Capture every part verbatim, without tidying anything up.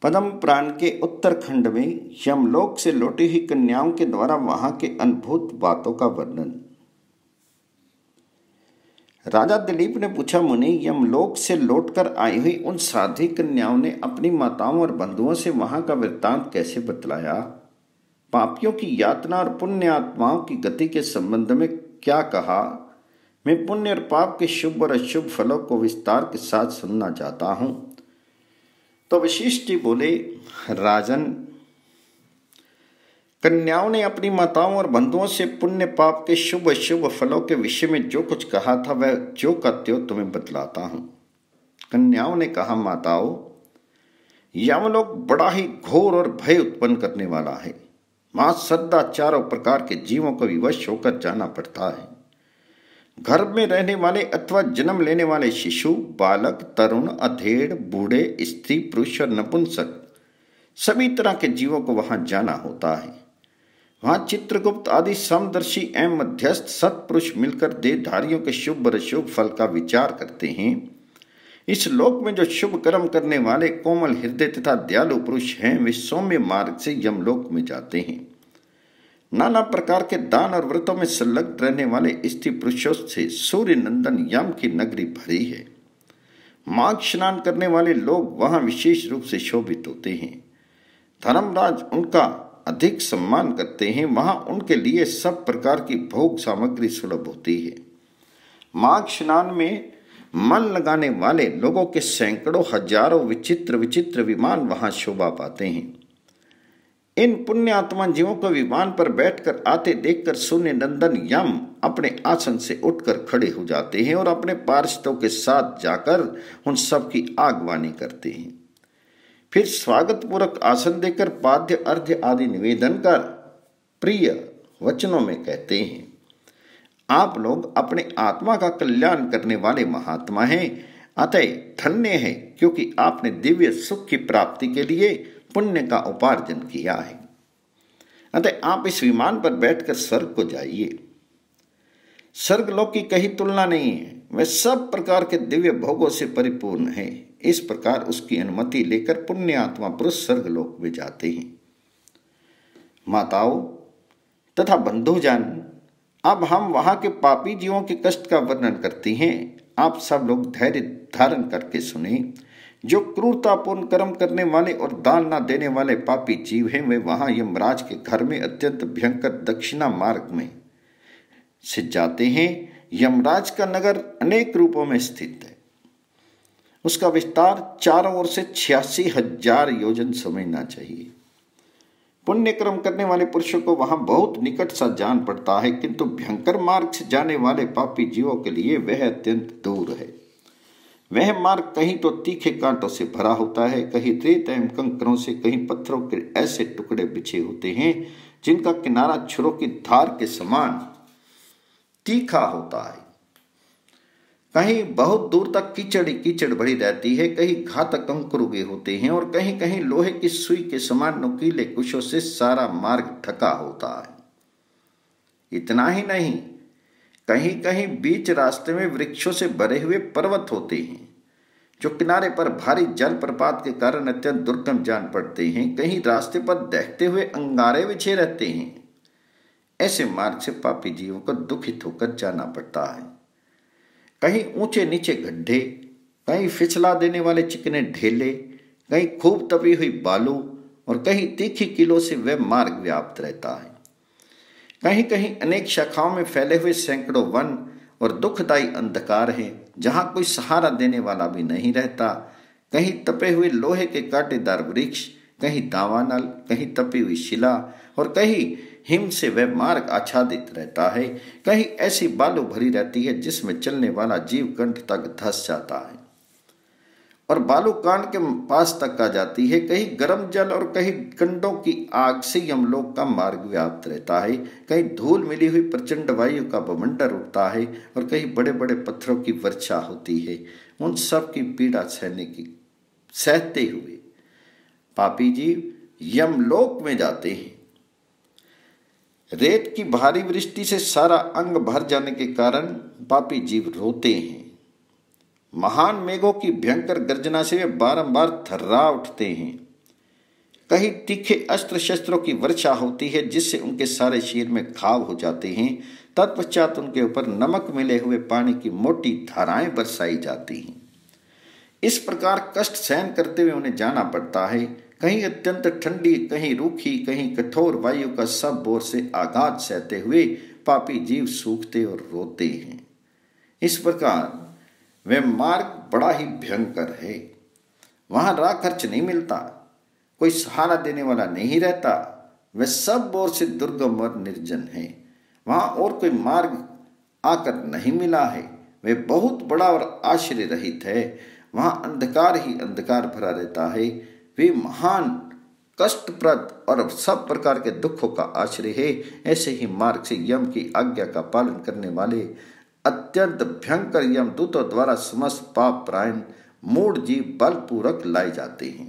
पद्म पुराण के उत्तरखंड में यमलोक से लौटी हुई कन्याओं के द्वारा वहां के अद्भुत बातों का वर्णन। राजा दिलीप ने पूछा, मुनि, यमलोक से लौटकर आई हुई उन साध्वी कन्याओं ने अपनी माताओं और बंधुओं से वहां का वृत्तांत कैसे बतलाया? पापियों की यातना और पुण्य आत्माओं की गति के संबंध में क्या कहा? मैं पुण्य और पाप के शुभ और अशुभ फलों को विस्तार के साथ सुनना चाहता हूं। तो वशिष्ठ जी बोले, राजन, कन्याओं ने अपनी माताओं और बंधुओं से पुण्य पाप के शुभ अशुभ फलों के विषय में जो कुछ कहा था वह जो का त्यों तुम्हें बतलाता हूं। कन्याओं ने कहा, माताओं, यमलोक बड़ा ही घोर और भय उत्पन्न करने वाला है। वहां सदा चारों प्रकार के जीवों को विवश होकर जाना पड़ता है। घर में रहने वाले अथवा जन्म लेने वाले शिशु, बालक, तरुण, अधेड़, बूढ़े, स्त्री, पुरुष और नपुंसक सभी तरह के जीवों को वहां जाना होता है। वहां चित्रगुप्त आदि समदर्शी एवं मध्यस्थ सत्पुरुष मिलकर देहधारियों के शुभ और अशुभ फल का विचार करते हैं। इस लोक में जो शुभ कर्म करने वाले कोमल हृदय तथा दयालु पुरुष हैं, वे सौम्य मार्ग से यमलोक में जाते हैं। नाना प्रकार के दान और व्रतों में संलग्न रहने वाले स्त्री पुरुषों से सूर्य नंदन यम की नगरी भरी है। माघ स्नान करने वाले लोग वहां विशेष रूप से शोभित होते हैं। धर्मराज उनका अधिक सम्मान करते हैं। वहां उनके लिए सब प्रकार की भोग सामग्री सुलभ होती है। माघ स्नान में मन लगाने वाले लोगों के सैकड़ों हजारों विचित्र विचित्र विमान वहां शोभा पाते हैं। इन पुण्यात्मा जीवों को विमान पर बैठकर आते देखकर शून्य नंदन यम अपने आसन से उठकर खड़े हो जाते हैं और अपने पार्षदों के साथ जाकर उन सब की आगवानी करते हैं। फिर स्वागत पूर्वक आसन देकर पाद्य अर्घ्य आदि निवेदन कर प्रिय वचनों में कहते हैं, आप लोग अपने आत्मा का कल्याण करने वाले महात्मा हैं, अतः धन्य है, क्योंकि आपने दिव्य सुख की प्राप्ति के लिए पुण्य का उपार्जन किया है। अतः आप इस विमान पर बैठकर स्वर्ग को जाइए। स्वर्गलोक की कहीं तुलना नहीं है। वह सब प्रकार के दिव्य भोगों से परिपूर्ण है। इस प्रकार उसकी अनुमति लेकर पुण्य आत्मा पुरुष स्वर्गलोक में जाते हैं। माताओं तथा बंधुजन, अब हम वहां के पापी जीवों के कष्ट का वर्णन करते हैं। आप सब लोग धैर्य धारण करके सुने। जो क्रूरतापूर्ण कर्म करने वाले और दान न देने वाले पापी जीव हैं, वे वहां यमराज के घर में अत्यंत भयंकर दक्षिणा मार्ग में से जाते हैं। यमराज का नगर अनेक रूपों में स्थित है। उसका विस्तार चारों ओर से छियासी हजार योजन समझना चाहिए। पुण्य कर्म करने वाले पुरुषों को वहां बहुत निकट सा जान पड़ता है, किंतु भयंकर मार्ग से जाने वाले पापी जीवों के लिए वह अत्यंत दूर है। वह मार्ग कहीं तो तीखे कांटों से भरा होता है, कहीं रेत एवं कंकरों से, कहीं पत्थरों के ऐसे टुकड़े बिछे होते हैं जिनका किनारा छुरों की धार के समान तीखा होता है। कहीं बहुत दूर तक कीचड़ ही कीचड़ भरी रहती है, कहीं घातक अंकुर उगे होते हैं और कहीं कहीं लोहे की सुई के समान नुकीले कुशों से सारा मार्ग ढका होता है। इतना ही नहीं, कहीं कहीं बीच रास्ते में वृक्षों से भरे हुए पर्वत होते हैं जो किनारे पर भारी जल प्रपात के कारण अत्यंत दुर्गम जान पड़ते हैं। कहीं रास्ते पर दहते हुए अंगारे बिछे रहते हैं। ऐसे मार्ग से पापी जीवों को दुखित होकर जाना पड़ता है। कहीं ऊंचे नीचे गड्ढे, कहीं फिसला देने वाले चिकने ढेले, कहीं खूब तपी हुई बालू और कहीं तीखी किलो से वह मार्ग व्याप्त रहता है। कहीं कहीं अनेक शाखाओं में फैले हुए सैकड़ों वन और दुखदायी अंधकार है, जहां कोई सहारा देने वाला भी नहीं रहता। कहीं तपे हुए लोहे के कांटेदार वृक्ष, कहीं दावानल, कहीं तपी हुई शिला और कहीं हिम से वह मार्ग आच्छादित रहता है। कहीं ऐसी बालू भरी रहती है जिसमें चलने वाला जीव कंठ तक धंस जाता है और बालू कांड के पास तक आ जाती है। कहीं गर्म जल और कहीं कंडों की आग से यमलोक का मार्ग व्याप्त रहता है। कहीं धूल मिली हुई प्रचंड वायु का बवंडर उठता है और कहीं बड़े बड़े पत्थरों की वर्षा होती है। उन सब की पीड़ा सहने की सहते हुए पापी जीव यमलोक में जाते हैं। रेत की भारी वृष्टि से सारा अंग भर जाने के कारण पापी जीव रोते हैं। महान मेघों की भयंकर गर्जना से वे बारंबार थर्रा उठते हैं। कहीं तीखे अस्त्र शस्त्रों की वर्षा होती है जिससे उनके सारे शरीर में घाव हो जाते हैं। तत्पश्चात उनके ऊपर नमक मिले हुए पानी की मोटी धाराएं बरसाई जाती हैं। इस प्रकार कष्ट सहन करते हुए उन्हें जाना पड़ता है। कहीं अत्यंत ठंडी, कहीं रूखी, कहीं कठोर वायु का सब ओर से आघात सहते हुए पापी जीव सूखते और रोते हैं। इस प्रकार वह मार्ग बड़ा ही भयंकर है। वहां राह खर्च नहीं मिलता, कोई सहारा देने वाला नहीं रहता। वह सब ओर से दुर्गम और निर्जन है। वहां और कोई मार्ग आकर नहीं मिला है। वह बहुत बड़ा और आश्रय रहित है। वहां अंधकार ही अंधकार भरा रहता है। वे महान कष्टप्रद और सब प्रकार के दुखों का आश्रय है। ऐसे ही मार्ग से यम की आज्ञा का पालन करने वाले अत्यंत भयंकर यमदूतों द्वारा समस्त पाप परायण मूढ़ जीव बलपूर्वक लाए जाते हैं।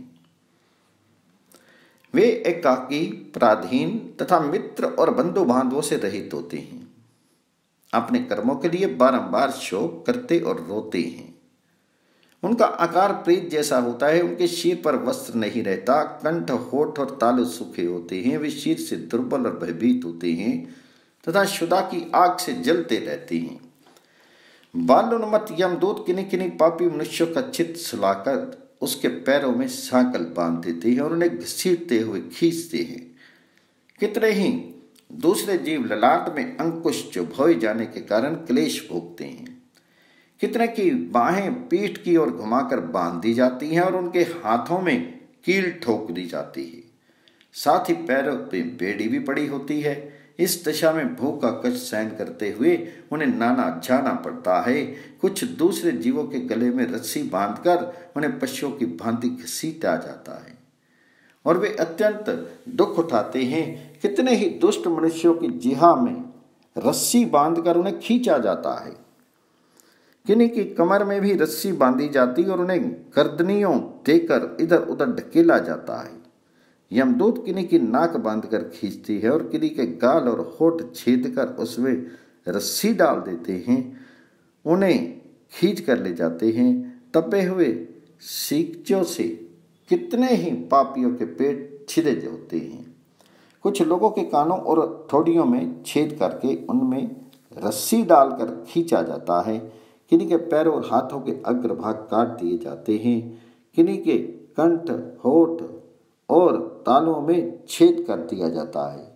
वे एकाकी, पराधीन तथा मित्र और बंधु बांधवों से रहित होते हैं। अपने कर्मों के लिए बारंबार शोक करते और रोते हैं। उनका आकार प्रेत जैसा होता है। उनके सिर पर वस्त्र नहीं रहता। कंठ, होठ और तालु सूखे होते हैं। वे सिर से दुर्बल और भयभीत होते हैं तथा शुदा की आग से जलते रहते हैं। बालोन्मत्त यमदूत किन्हीं किन्हीं पापी मनुष्यों का चित्त सुलाकर उसके पैरों में सांकल बांध देते हैं और उन्हें घसीटते हुए खींचते हैं। कितने ही दूसरे जीव ललाट में अंकुश चुभोए जाने के कारण क्लेश भोगते हैं। कितने की बाहें पीठ की ओर घुमाकर बांध दी जाती हैं और उनके हाथों में कील ठोक दी जाती है। साथ ही पैरों पे बेड़ी भी पड़ी होती है। इस दशा में भूख का कष्ट सहन करते हुए उन्हें नाना जाना पड़ता है। कुछ दूसरे जीवों के गले में रस्सी बांधकर उन्हें पशुओं की भांति घसीटा जाता है और वे अत्यंत दुख उठाते हैं। कितने ही दुष्ट मनुष्यों की जिहा में रस्सी बांधकर उन्हें खींचा जाता है। किन्हीं की कमर में भी रस्सी बांधी जाती और उन्हें गर्दनियों देकर इधर उधर ढकेला जाता है। यमदूत किन्हीं की नाक बांधकर खींचती है और किन्हीं के गाल और होठ छेद कर उसमें रस्सी डाल देते हैं। उन्हें खींच कर ले जाते हैं। तपे हुए सींचों से कितने ही पापियों के पेट छिदे होते हैं। कुछ लोगों के कानों और ठोडियों में छेद करके उनमें रस्सी डालकर खींचा जाता है। किन्हीं के पैरों और हाथों के अग्रभाग काट दिए जाते हैं। किन्हीं के कंठ, होठ और तालुओं में छेद कर दिया जाता है।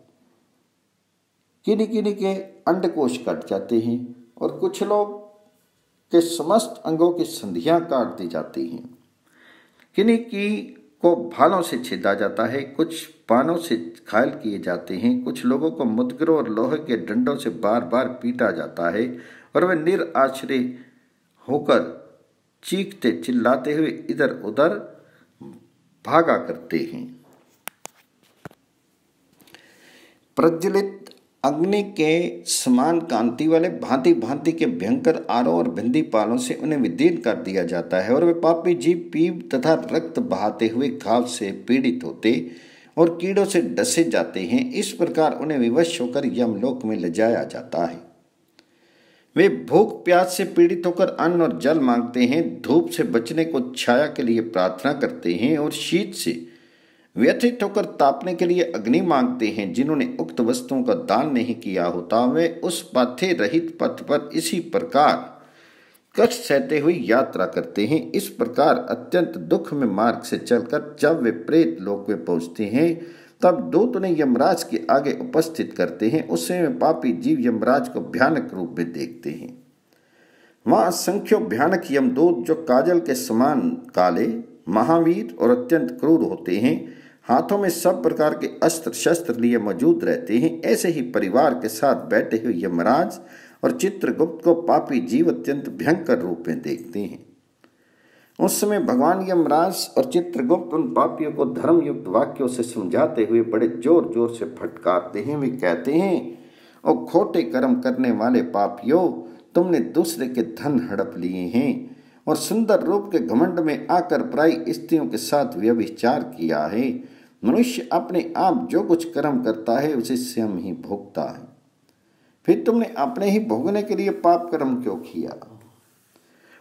किन्हीं किन्हीं के अंडकोश कट जाते हैं और कुछ लोग के समस्त अंगों की संधियां काट दी जाती हैं। किन्हीं की को भालों से छेदा जाता है। कुछ पानों से घायल किए जाते हैं। कुछ लोगों को मुद्गरों और लोहे के डंडों से बार बार पीटा जाता है और वे निराश्रय होकर चीखते चिल्लाते हुए इधर उधर भागा करते हैं। प्रज्वलित अग्नि के समान कांति वाले भांति भांति के भयंकर आरों और भिंदी पालों से उन्हें विदीर्ण कर दिया जाता है और वे पापी जीव पीप तथा रक्त बहाते हुए घाव से पीड़ित होते और कीड़ों से डसे जाते हैं। इस प्रकार उन्हें विवश होकर यमलोक में ले जाया जाता है। वे भूख प्यास से पीड़ित होकर अन्न और जल मांगते हैं। धूप से बचने को छाया के लिए प्रार्थना करते हैं और शीत से व्यथित होकर तापने के लिए अग्नि मांगते हैं। जिन्होंने उक्त वस्तुओं का दान नहीं किया होता वे उस पाथे रहित पथ पर इसी प्रकार कष्ट सहते हुए यात्रा करते हैं। इस प्रकार अत्यंत दुख में मार्ग से चलकर जब वे प्रेत लोक में पहुंचते हैं तब दूत उन्हें यमराज के आगे उपस्थित करते हैं। उससे में पापी जीव यमराज को भयानक रूप में देखते हैं। वहां असंख्यों भयानक यमदूत जो काजल के समान काले, महावीर और अत्यंत क्रूर होते हैं, हाथों में सब प्रकार के अस्त्र शस्त्र लिए मौजूद रहते हैं। ऐसे ही परिवार के साथ बैठे हुए यमराज और चित्रगुप्त को पापी जीव अत्यंत भयंकर रूप में देखते हैं। उस समय भगवान यमराज और चित्रगुप्त उन पापियों को धर्मयुक्त वाक्यों से समझाते हुए बड़े जोर जोर से फटकारते हैं। वे कहते हैं, ओ खोटे कर्म करने वाले पापियों, तुमने दूसरे के धन हड़प लिए हैं और सुंदर रूप के घमंड में आकर पराई स्त्रियों के साथ व्यभिचार किया है। मनुष्य अपने आप जो कुछ कर्म करता है उसे स्वयं ही भोगता है। फिर तुमने अपने ही भोगने के लिए पाप कर्म क्यों किया?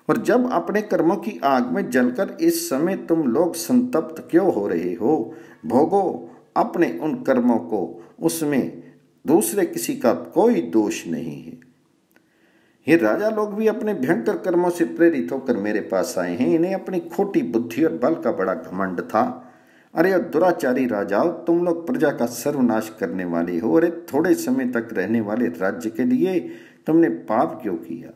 और जब अपने कर्मों की आग में जलकर इस समय तुम लोग संतप्त क्यों हो रहे हो? भोगो अपने उन कर्मों को, उसमें दूसरे किसी का कोई दोष नहीं है। ये राजा लोग भी अपने भयंकर कर्मों से प्रेरित होकर मेरे पास आए हैं। इन्हें अपनी खोटी बुद्धि और बल का बड़ा घमंड था। अरे दुराचारी राजाओं, तुम लोग प्रजा का सर्वनाश करने वाले हो। अरे थोड़े समय तक रहने वाले राज्य के लिए तुमने पाप क्यों किया?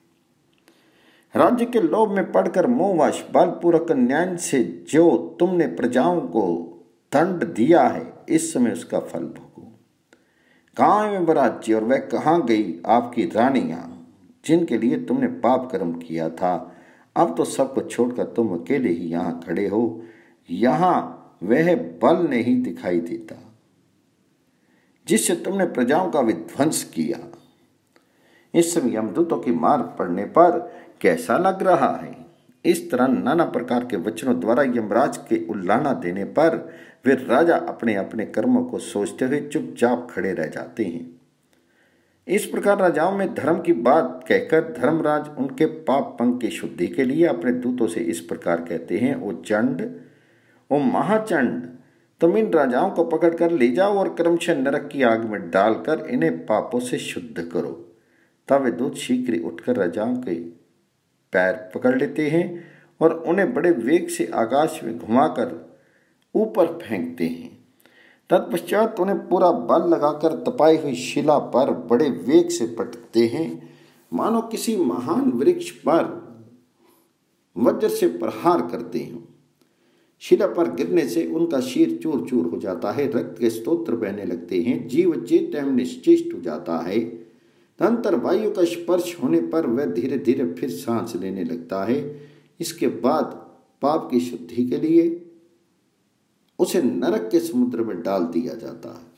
राज्य के लोभ में पड़कर मोहवश बलपूर्वक न्याय से जो तुमने प्रजाओं को दंड दिया है, इस समय उसका फल भोगो। कहाँ है वह राज्य और वह कहाँ गई आपकी रानियां जिनके लिए तुमने पाप कर्म किया था? अब तो सबको छोड़कर तुम अकेले ही यहाँ खड़े हो। यहाँ वह बल नहीं दिखाई देता जिससे तुमने प्रजाओं का विध्वंस किया। इस समय यमदूतों की मार पड़ने पर कैसा लग रहा है? इस तरह नाना प्रकार के वचनों द्वारा यमराज के उल्लाना देने पर वे राजा अपने अपने कर्मों को सोचते हुए चुपचाप खड़े रह जाते हैं। इस प्रकार राजाओं में धर्म की बात कहकर धर्मराज उनके पाप पंक की शुद्धि के लिए अपने दूतों से इस प्रकार कहते हैं, ओ चंड, ओ महाचंड, तुम इन राजाओं को पकड़कर ले जाओ और क्रमशः नरक की आग में डालकर इन्हें पापों से शुद्ध करो। तब वे दूत शीघ्र ही उठकर राजाओं के पैर पकड़ लेते हैं और उन्हें बड़े वेग से आकाश में घुमाकर ऊपर फेंकते हैं। तत्पश्चात उन्हें पूरा बल लगाकर तपाई हुई शिला पर बड़े वेग से पटकते हैं, मानो किसी महान वृक्ष पर वज्र से प्रहार करते हैं। शिला पर गिरने से उनका शीर चूर चूर हो जाता है, रक्त के स्तोत्र बहने लगते हैं, जीव चेत एवं निश्चेष्ट हो जाता है। तंत्र वायु का स्पर्श होने पर वह धीरे धीरे फिर सांस लेने लगता है। इसके बाद पाप की शुद्धि के लिए उसे नरक के समुद्र में डाल दिया जाता है।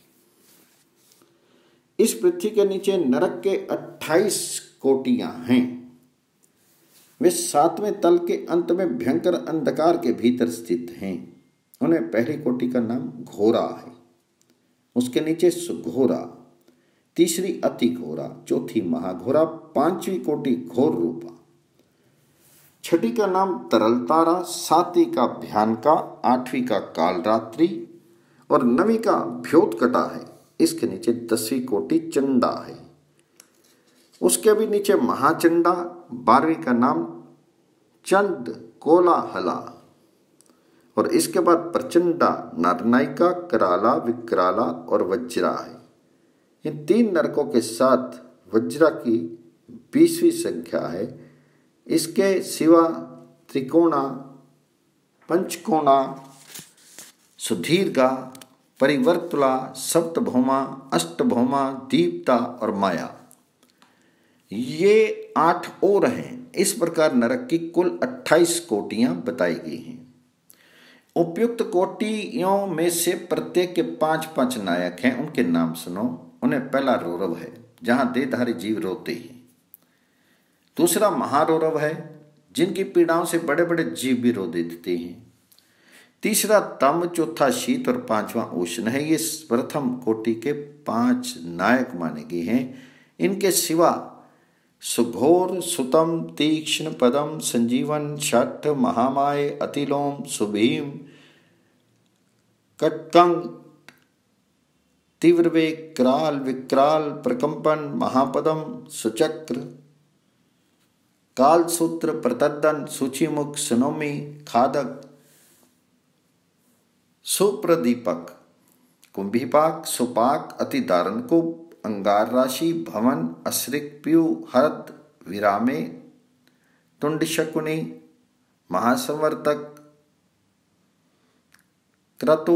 इस पृथ्वी के नीचे नरक के अट्ठाईस कोटियां हैं। वे सातवें तल के अंत में भयंकर अंधकार के भीतर स्थित हैं। उन्हें पहली कोटि का नाम घोरा है, उसके नीचे सुघोरा, तीसरी अति घोरा, चौथी महाघोरा, पांचवी कोटि घोर रूपा, छठी का नाम तरल तारा, सातवीं का भयानका, आठवीं का कालरात्रि और नवीं का भ्योतकटा है। इसके नीचे दसवीं कोटि चंडा है, उसके भी नीचे महाचंडा, बारहवीं का नाम चंड कोलाहला और इसके बाद प्रचंडा, नरनायिका, कराला, विकराला और वज्रा है। इन तीन नरकों के साथ वज्रा की बीसवीं संख्या है। इसके सिवा त्रिकोणा, पंचकोणा, सुदीर्घा, परिवर्तुला, सप्तभौमा, अष्टभौमा, दीप्ता और माया, ये आठ और हैं। इस प्रकार नरक की कुल अट्ठाईस कोटियां बताई गई हैं। उपयुक्त कोटियों में से प्रत्येक के पांच पांच नायक हैं। उनके नाम सुनो। उन्हें पहला रौरव है, जहां देहधारी जीव रोते हैं। दूसरा महारौरव है, जिनकी पीड़ाओं से बड़े बड़े जीव भी रो देते हैं। तीसरा तम, चौथा शीत और पांचवा उष्ण है। ये प्रथम कोटि के पांच नायक माने गए हैं। इनके सिवा सुघोर, सुतम, तीक्ष्ण, पदम, संजीवन, शठ, महामाय, अतिलोम, सुभीम, कटकंग, तीव्रवेग, कराल, विकराल, प्रकंपन, महापदम, सुचक्र, कालसूत्र, प्रतद्दन, सूचीमुख, सुनोमी, खादक, सुप्रदीपक, कुंभीपाक, सुपाक, अति दारणकुप, अंगार राशि, भवन, अश्रिक, पीयू, हरद, विरामे, तुंड शकुनी, महासंवर्तक, क्रतु,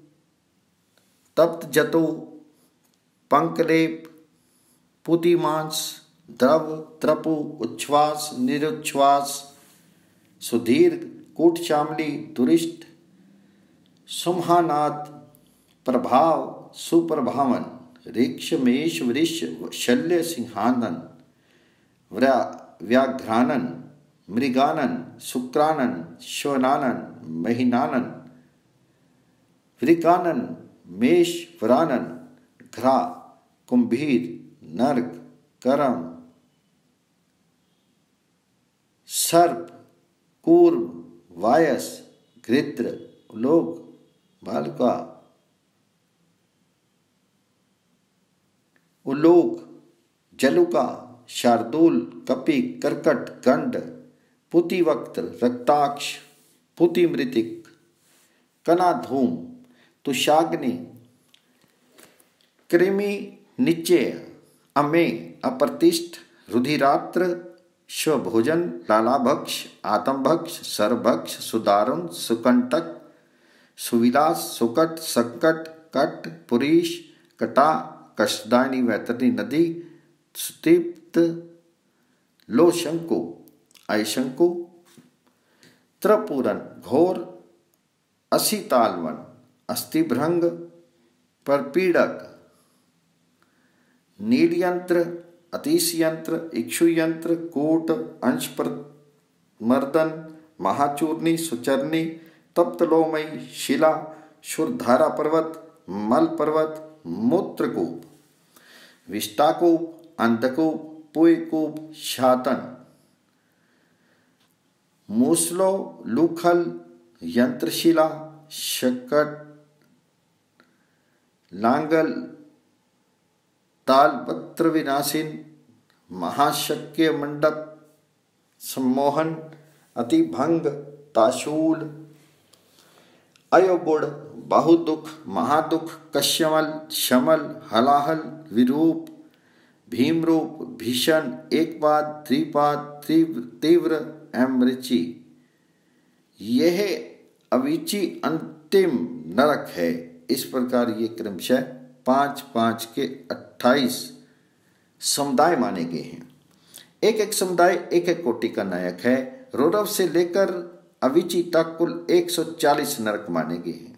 तप्त जतु, पंकलेप, पुतिमांस, द्रव, त्रपु, उच्छ्वास, निरुच्छ्वास, सुदीर्घ, कूटचामली, दुरिष्ट, सुमहानाद, प्रभाव, सुप्रभावन, ऋक्ष, मेष, वृष, शल्य, सिंहानन, व्याघ्रानन, मृगानन, शुक्रानन, श्वनानन, महीनानन, वृकानन, मेष, वरानन, घ्रा, कुंभीर, नर्क, करम, सर्प, कूर्म, वायस, गृध्र, उलोक, बालका, उलोक, जलुका, शार्दूल, कपि, कर्कट, गंड, पुतिवक्त्र, रक्ताक्ष, पुतिमृतिक, कनाधूम, तुषाग्नि, कृमि, निश्चय, अमे, अप्रतिष्ठ, रुधिरात्र, स्वभोजन, लालाभक्ष, आतमभक्ष, सरभक्ष, सुदारुण, सुकंटक, सुविलास, सुकट, संकट, कट, पुरीश, कटा, कष्टदायिनी, वैतरणी नदी, सुतीप्त, लोशंकु, अयशंकु, त्रिपुरन, घोर, असितालवन, अस्थिभृंग, परपीड़क, नीलयंत्र, अतिशयंत्र, इक्षुयंत्र, कूट, अंशमर्दन, महाचूर्णी, सुचरनी, तप्तलोमयी, शिला, शुरधारा पर्वत, मल पर्वत, मूत्रकूप, विष्टाकूप, अंधकूप, पुयकूप, शातन, मूसलो, लूखल, यंत्रशिला, शकट, लांगल, तालपत्र विनाशिन, महाशक्य मंडप, सम्मोहन, अतिभंग, ताशूल, अयोगुण, बहुदुख, महादुख, कश्यमल, शमल, हलाहल, विरूप, भीमरूप, भीषण, एकपाद, त्रिपाद, तीव्र, तीव्र, अमृचि। यह अविची अंतिम नरक है। इस प्रकार ये क्रमशः पांच पांच के अट्ठाईस समुदाय माने गए हैं। एक एक समुदाय एक एक कोटि का नायक है। रौरव से लेकर अविची तक कुल एक सौ चालीस नरक माने गए हैं।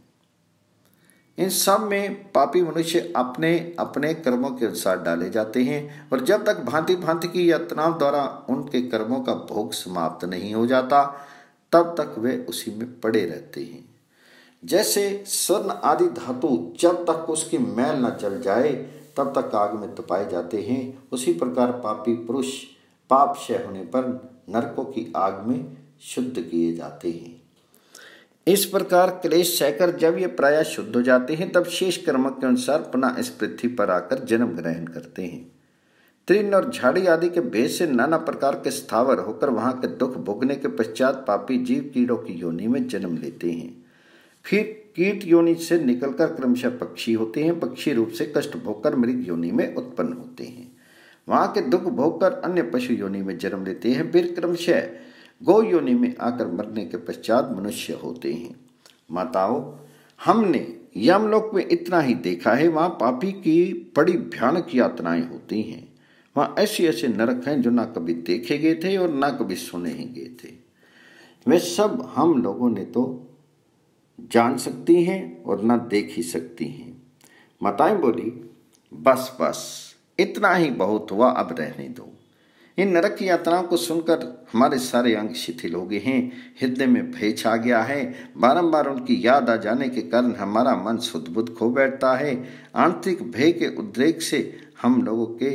इन सब में पापी मनुष्य अपने अपने कर्मों के अनुसार डाले जाते हैं और जब तक भांति भांति की यातनाओं द्वारा उनके कर्मों का भोग समाप्त नहीं हो जाता तब तक वे उसी में पड़े रहते हैं। जैसे स्वर्ण आदि धातु जब तक उसकी मैल न जल जाए तब तक आग में तपाए जाते हैं, उसी प्रकार पापी पुरुष पाप क्षय होने पर नरकों की आग में शुद्ध किए जाते हैं। इस प्रकार क्लेश सहकर जब ये प्रायः शुद्ध हो जाते हैं तब शेष कर्म के अनुसार पुनः इस पृथ्वी पर आकर जन्म ग्रहण करते हैं। तृण और झाड़ी आदि के भेद से नाना प्रकार के स्थावर होकर वहां के दुख भोगने के पश्चात पापी जीव कीड़ों की योनि में जन्म लेते हैं। फिर कीट योनि से निकलकर क्रमशः पक्षी होते हैं। पक्षी रूप से कष्ट भोगकर मृग योनि में उत्पन्न होते हैं। वहां के दुख भोगकर अन्य पशु योनि में जन्म लेते हैं। फिर क्रमशः गौ योनि में आकर मरने के पश्चात मनुष्य होते हैं। माताओं, हमने यमलोक में इतना ही देखा है, वहां पापी की बड़ी भयानक यातनाएं होती हैं। वहां ऐसे ऐसे नरक हैं जो ना कभी देखे गए थे और ना कभी सुने ही गए थे। वे सब हम लोगों ने तो जान सकती हैं और ना देख ही सकती हैं। माताएं बोली, बस बस इतना ही बहुत हुआ, अब रहने दो। इन नरक की यात्राओं को सुनकर हमारे सारे अंग शिथिल हो गए हैं। हृदय में भय छा गया है। बारंबार उनकी याद आ जाने के कारण हमारा मन सुध बुध खो बैठता है। आंतरिक भय के उद्रेक से हम लोगों के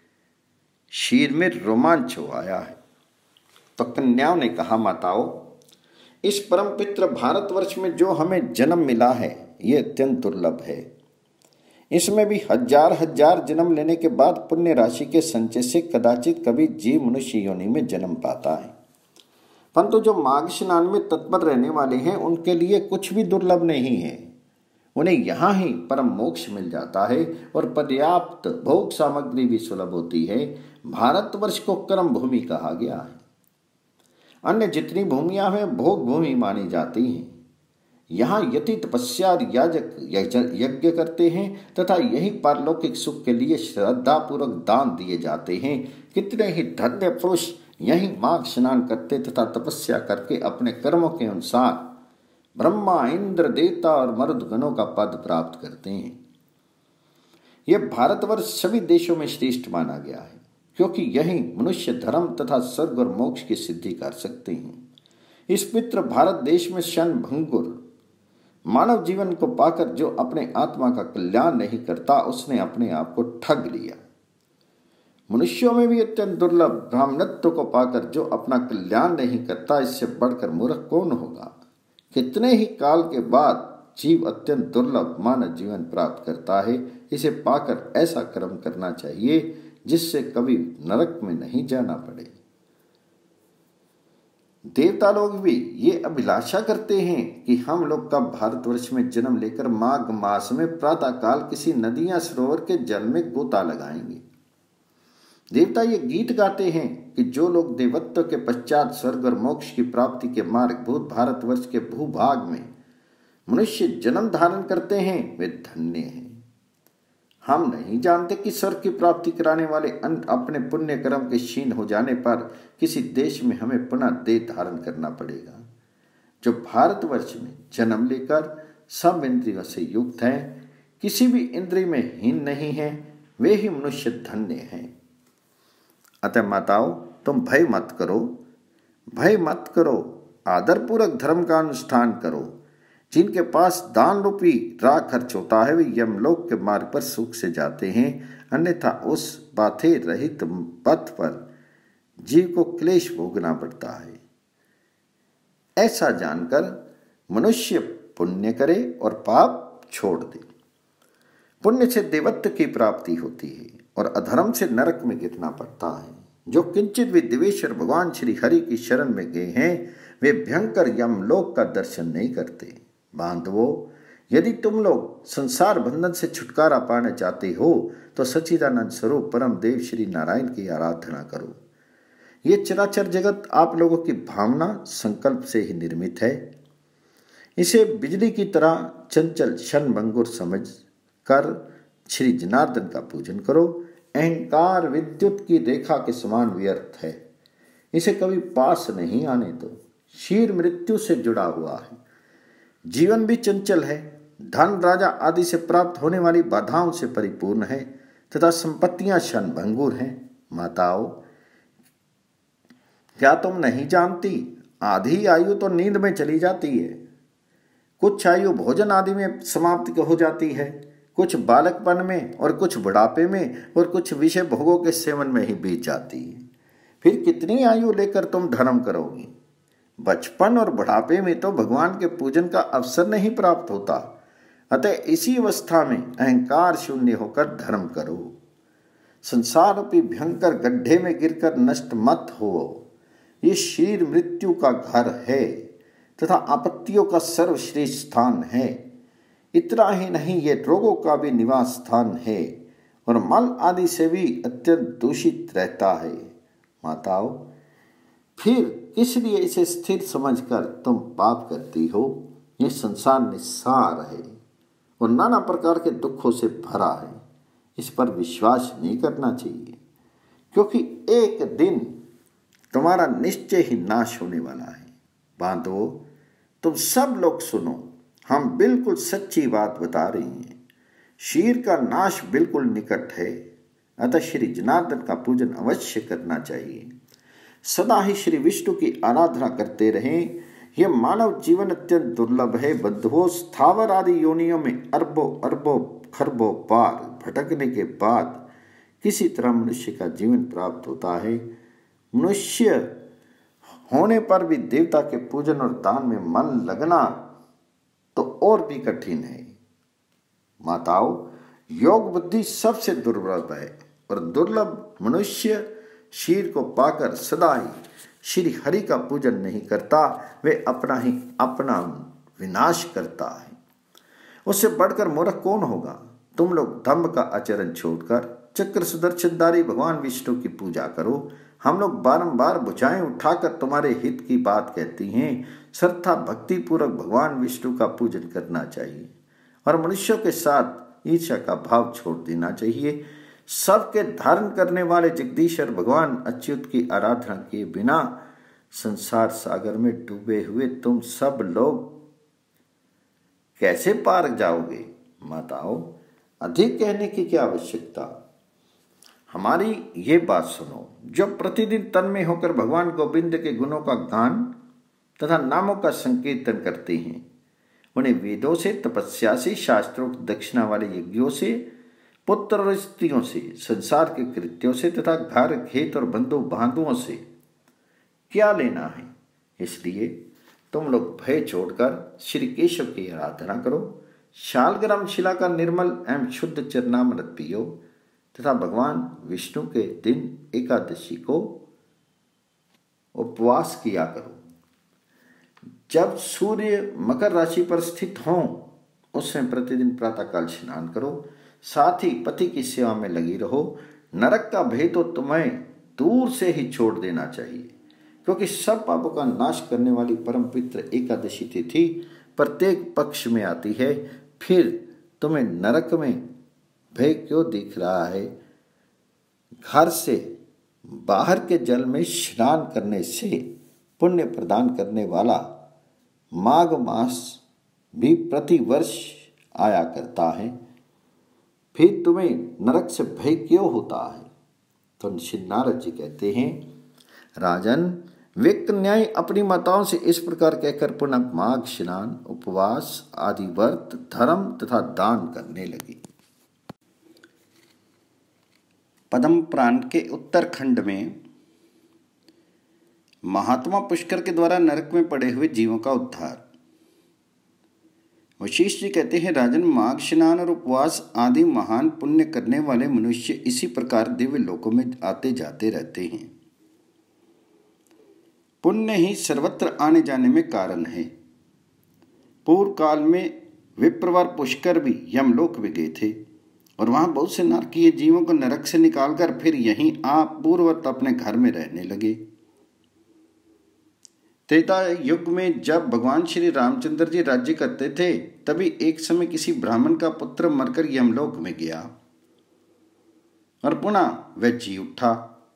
शीर में रोमांच हो आया है। तो कन्याओं ने कहा, माताओं, इस परम पित्र भारतवर्ष में जो हमें जन्म मिला है ये अत्यंत दुर्लभ है। इसमें भी हजार हजार जन्म लेने के बाद पुण्य राशि के संचय से कदाचित कभी जीव मनुष्य योनि में जन्म पाता है। परंतु जो माघ स्नान में तत्पर रहने वाले हैं उनके लिए कुछ भी दुर्लभ नहीं है। उन्हें यहाँ ही परम मोक्ष मिल जाता है और पर्याप्त भोग सामग्री भी सुलभ होती है। भारतवर्ष को कर्म भूमि कहा गया है। अन्य जितनी भूमियां हैं भोग भूमि मानी जाती हैं। यहाँ यति तपस्या याजक यज्ञ करते हैं तथा यही पारलौकिक सुख के लिए श्रद्धा पूर्वक दान दिए जाते हैं। कितने ही धन्य पुरुष यही माघ स्नान करते तथा तपस्या करके अपने कर्मों के अनुसार ब्रह्मा, इंद्र, देवता और मरुदगणों का पद प्राप्त करते हैं। यह भारतवर्ष सभी देशों में श्रेष्ठ माना गया है क्योंकि यही मनुष्य धर्म तथा स्वर्ग और मोक्ष की सिद्धि कर सकते हैं। इस पित्र भारत देश में शन भंगुर मानव जीवन को पाकर जो अपने आत्मा का कल्याण नहीं करता उसने अपने आप को ठग लिया। मनुष्यों में भी अत्यंत दुर्लभ ब्राह्मणत्व को पाकर जो अपना कल्याण नहीं करता, इससे बढ़कर मूर्ख कौन होगा। कितने ही काल के बाद जीव अत्यंत दुर्लभ मानव जीवन प्राप्त करता है। इसे पाकर ऐसा कर्म करना चाहिए जिससे कभी नरक में नहीं जाना पड़े। देवता लोग भी ये अभिलाषा करते हैं कि हम लोग कब भारतवर्ष में जन्म लेकर माघ मास में प्रातः काल किसी नदी या सरोवर के जल में गोता लगाएंगे। देवता ये गीत गाते हैं कि जो लोग देवत्व के पश्चात स्वर्ग और मोक्ष की प्राप्ति के मार्गभूत भारतवर्ष के भूभाग में मनुष्य जन्म धारण करते हैं वे धन्य हैं। हम नहीं जानते कि स्वर्ग की प्राप्ति कराने वाले अंत अपने पुण्य कर्म के क्षीण हो जाने पर किसी देश में हमें पुनः देह धारण करना पड़ेगा। जो भारतवर्ष में जन्म लेकर सब इंद्रियों से युक्त है, किसी भी इंद्रिय में हीन नहीं है, वे ही मनुष्य धन्य हैं। अतः माताओं, तुम भय मत करो, भय मत करो, आदरपूर्वक धर्म का अनुष्ठान करो। जिनके पास दान रूपी राह खर्च होता है वे यमलोक के मार्ग पर सुख से जाते हैं, अन्यथा उस बाथे रहित पथ पर जीव को क्लेश भोगना पड़ता है। ऐसा जानकर मनुष्य पुण्य करे और पाप छोड़ दे। पुण्य से देवत्व की प्राप्ति होती है और अधर्म से नरक में गिरना पड़ता है। जो किंचित भी दिवेश्वर भगवान श्री हरि की शरण में गए हैं वे भयंकर यमलोक का दर्शन नहीं करते। बांधवो, यदि तुम लोग संसार बंधन से छुटकारा पाना चाहते हो तो सच्चिदानंद स्वरूप परम देव श्री नारायण की आराधना करो। ये चराचर जगत आप लोगों की भावना संकल्प से ही निर्मित है। इसे बिजली की तरह चंचल क्षणभंगुर समझ कर श्री जनार्दन का पूजन करो। अहंकार विद्युत की रेखा के समान व्यर्थ है, इसे कभी पास नहीं आने दो। शीर मृत्यु से जुड़ा हुआ है, जीवन भी चंचल है, धन राजा आदि से प्राप्त होने वाली बाधाओं से परिपूर्ण है तथा संपत्तियां क्षणभंगुर हैं। माताओं, क्या तुम नहीं जानती, आधी आयु तो नींद में चली जाती है, कुछ आयु भोजन आदि में समाप्त हो जाती है, कुछ बालकपन में और कुछ बुढ़ापे में और कुछ विषय भोगों के सेवन में ही बीत जाती है। फिर कितनी आयु लेकर तुम धर्म करोगी। बचपन और बुढ़ापे में तो भगवान के पूजन का अवसर नहीं प्राप्त होता, अतः इसी अवस्था में अहंकार शून्य होकर धर्म करो। संसार रूपी भयंकर गड्ढे में गिरकर नष्ट मत हो। ये शरीर मृत्यु का घर है तथा आपत्तियों का सर्वश्रेष्ठ स्थान है। इतना ही नहीं, ये रोगों का भी निवास स्थान है और मल आदि से भी अत्यंत दूषित रहता है। माताओं, फिर इसलिए इसे स्थिर समझकर तुम पाप करती हो। यह संसार निस्सार है और नाना प्रकार के दुखों से भरा है। इस पर विश्वास नहीं करना चाहिए, क्योंकि एक दिन तुम्हारा निश्चय ही नाश होने वाला है। बांधो, तुम सब लोग सुनो, हम बिल्कुल सच्ची बात बता रही हैं। शीर का नाश बिल्कुल निकट है, अतः श्री जनार्दन का पूजन अवश्य करना चाहिए। सदा ही श्री विष्णु की आराधना करते रहें। यह मानव जीवन अत्यंत दुर्लभ है। बंधुओं, स्थावर आदि योनियों में अरबों अरबों खरबों बार भटकने के बाद किसी तरह मनुष्य का जीवन प्राप्त होता है। मनुष्य होने पर भी देवता के पूजन और दान में मन लगना तो और भी कठिन है। माताओं, योग बुद्धि सबसे दुर्लभ है और दुर्लभ मनुष्य शीर को पाकर सदा ही श्री हरि का पूजन नहीं करता, वे अपना ही अपना विनाश करता है। उससे बढ़कर मूर्ख कौन होगा। तुम लोग धम्म का आचरण छोड़कर चक्र सुदर्शनधारी भगवान विष्णु की पूजा करो। हम लोग बारंबार भुजाएं उठाकर तुम्हारे हित की बात कहती हैं। श्रद्धा भक्ति पूर्वक भगवान विष्णु का पूजन करना चाहिए और मनुष्यों के साथ ईर्ष्या का भाव छोड़ देना चाहिए। सबके धारण करने वाले जगदीश्वर भगवान अच्युत की आराधना किए बिना संसार सागर में डूबे हुए तुम सब लोग कैसे पार जाओगे। माताओं, अधिक कहने की क्या आवश्यकता। हमारी ये बात सुनो। जो प्रतिदिन तन्मय होकर भगवान गोविंद के गुणों का गान तथा नामों का संकीर्तन करते हैं, उन्हें वेदों से, तपस्या से, शास्त्रोक्त दक्षिणा वाले यज्ञों से, पुत्र और स्त्रियों से, संसार के कृत्यों से तथा घर खेत और बंधु बांधुओं से क्या लेना है। इसलिए तुम लोग भय छोड़कर श्री केशव की आराधना करो, शालग्राम शिला का निर्मल एवं शुद्ध चरणामृत पियो तथा भगवान विष्णु के दिन एकादशी को उपवास किया करो। जब सूर्य मकर राशि पर स्थित हो उस समय प्रतिदिन प्रातःकाल स्नान करो, साथ ही पति की सेवा में लगी रहो। नरक का भय तो तुम्हें दूर से ही छोड़ देना चाहिए, क्योंकि सब पापों का नाश करने वाली परम पवित्र एकादशी तिथि प्रत्येक पक्ष में आती है। फिर तुम्हें नरक में भय क्यों दिख रहा है? घर से बाहर के जल में स्नान करने से पुण्य प्रदान करने वाला माघ मास भी प्रति वर्ष आया करता है। फिर तुम्हें नरक से भय क्यों होता है? तो श्री नारद जी कहते हैं, राजन, वे कन्याएं अपनी माताओं से इस प्रकार कहकर पुनः माघ स्नान, उपवास आदि व्रत, धर्म तथा दान करने लगी। पद्म पुराण के उत्तरखंड में महात्मा पुष्कर के द्वारा नरक में पड़े हुए जीवों का उद्धार। वशिष्ठ जी कहते हैं, राजन, माघ स्नान और उपवास आदि महान पुण्य करने वाले मनुष्य इसी प्रकार दिव्य लोकों में आते जाते रहते हैं। पुण्य ही सर्वत्र आने जाने में कारण है। पूर्व काल में विप्रवर पुष्कर भी यमलोक में गए थे और वहां बहुत से नरकीय जीवों को नरक से निकालकर फिर यहीं आप पूर्ववत अपने घर में रहने लगे। त्रेता युग में जब भगवान श्री रामचंद्र जी राज्य करते थे, तभी एक समय किसी ब्राह्मण का पुत्र मरकर यमलोक में गया और पुनः वह जी उठा।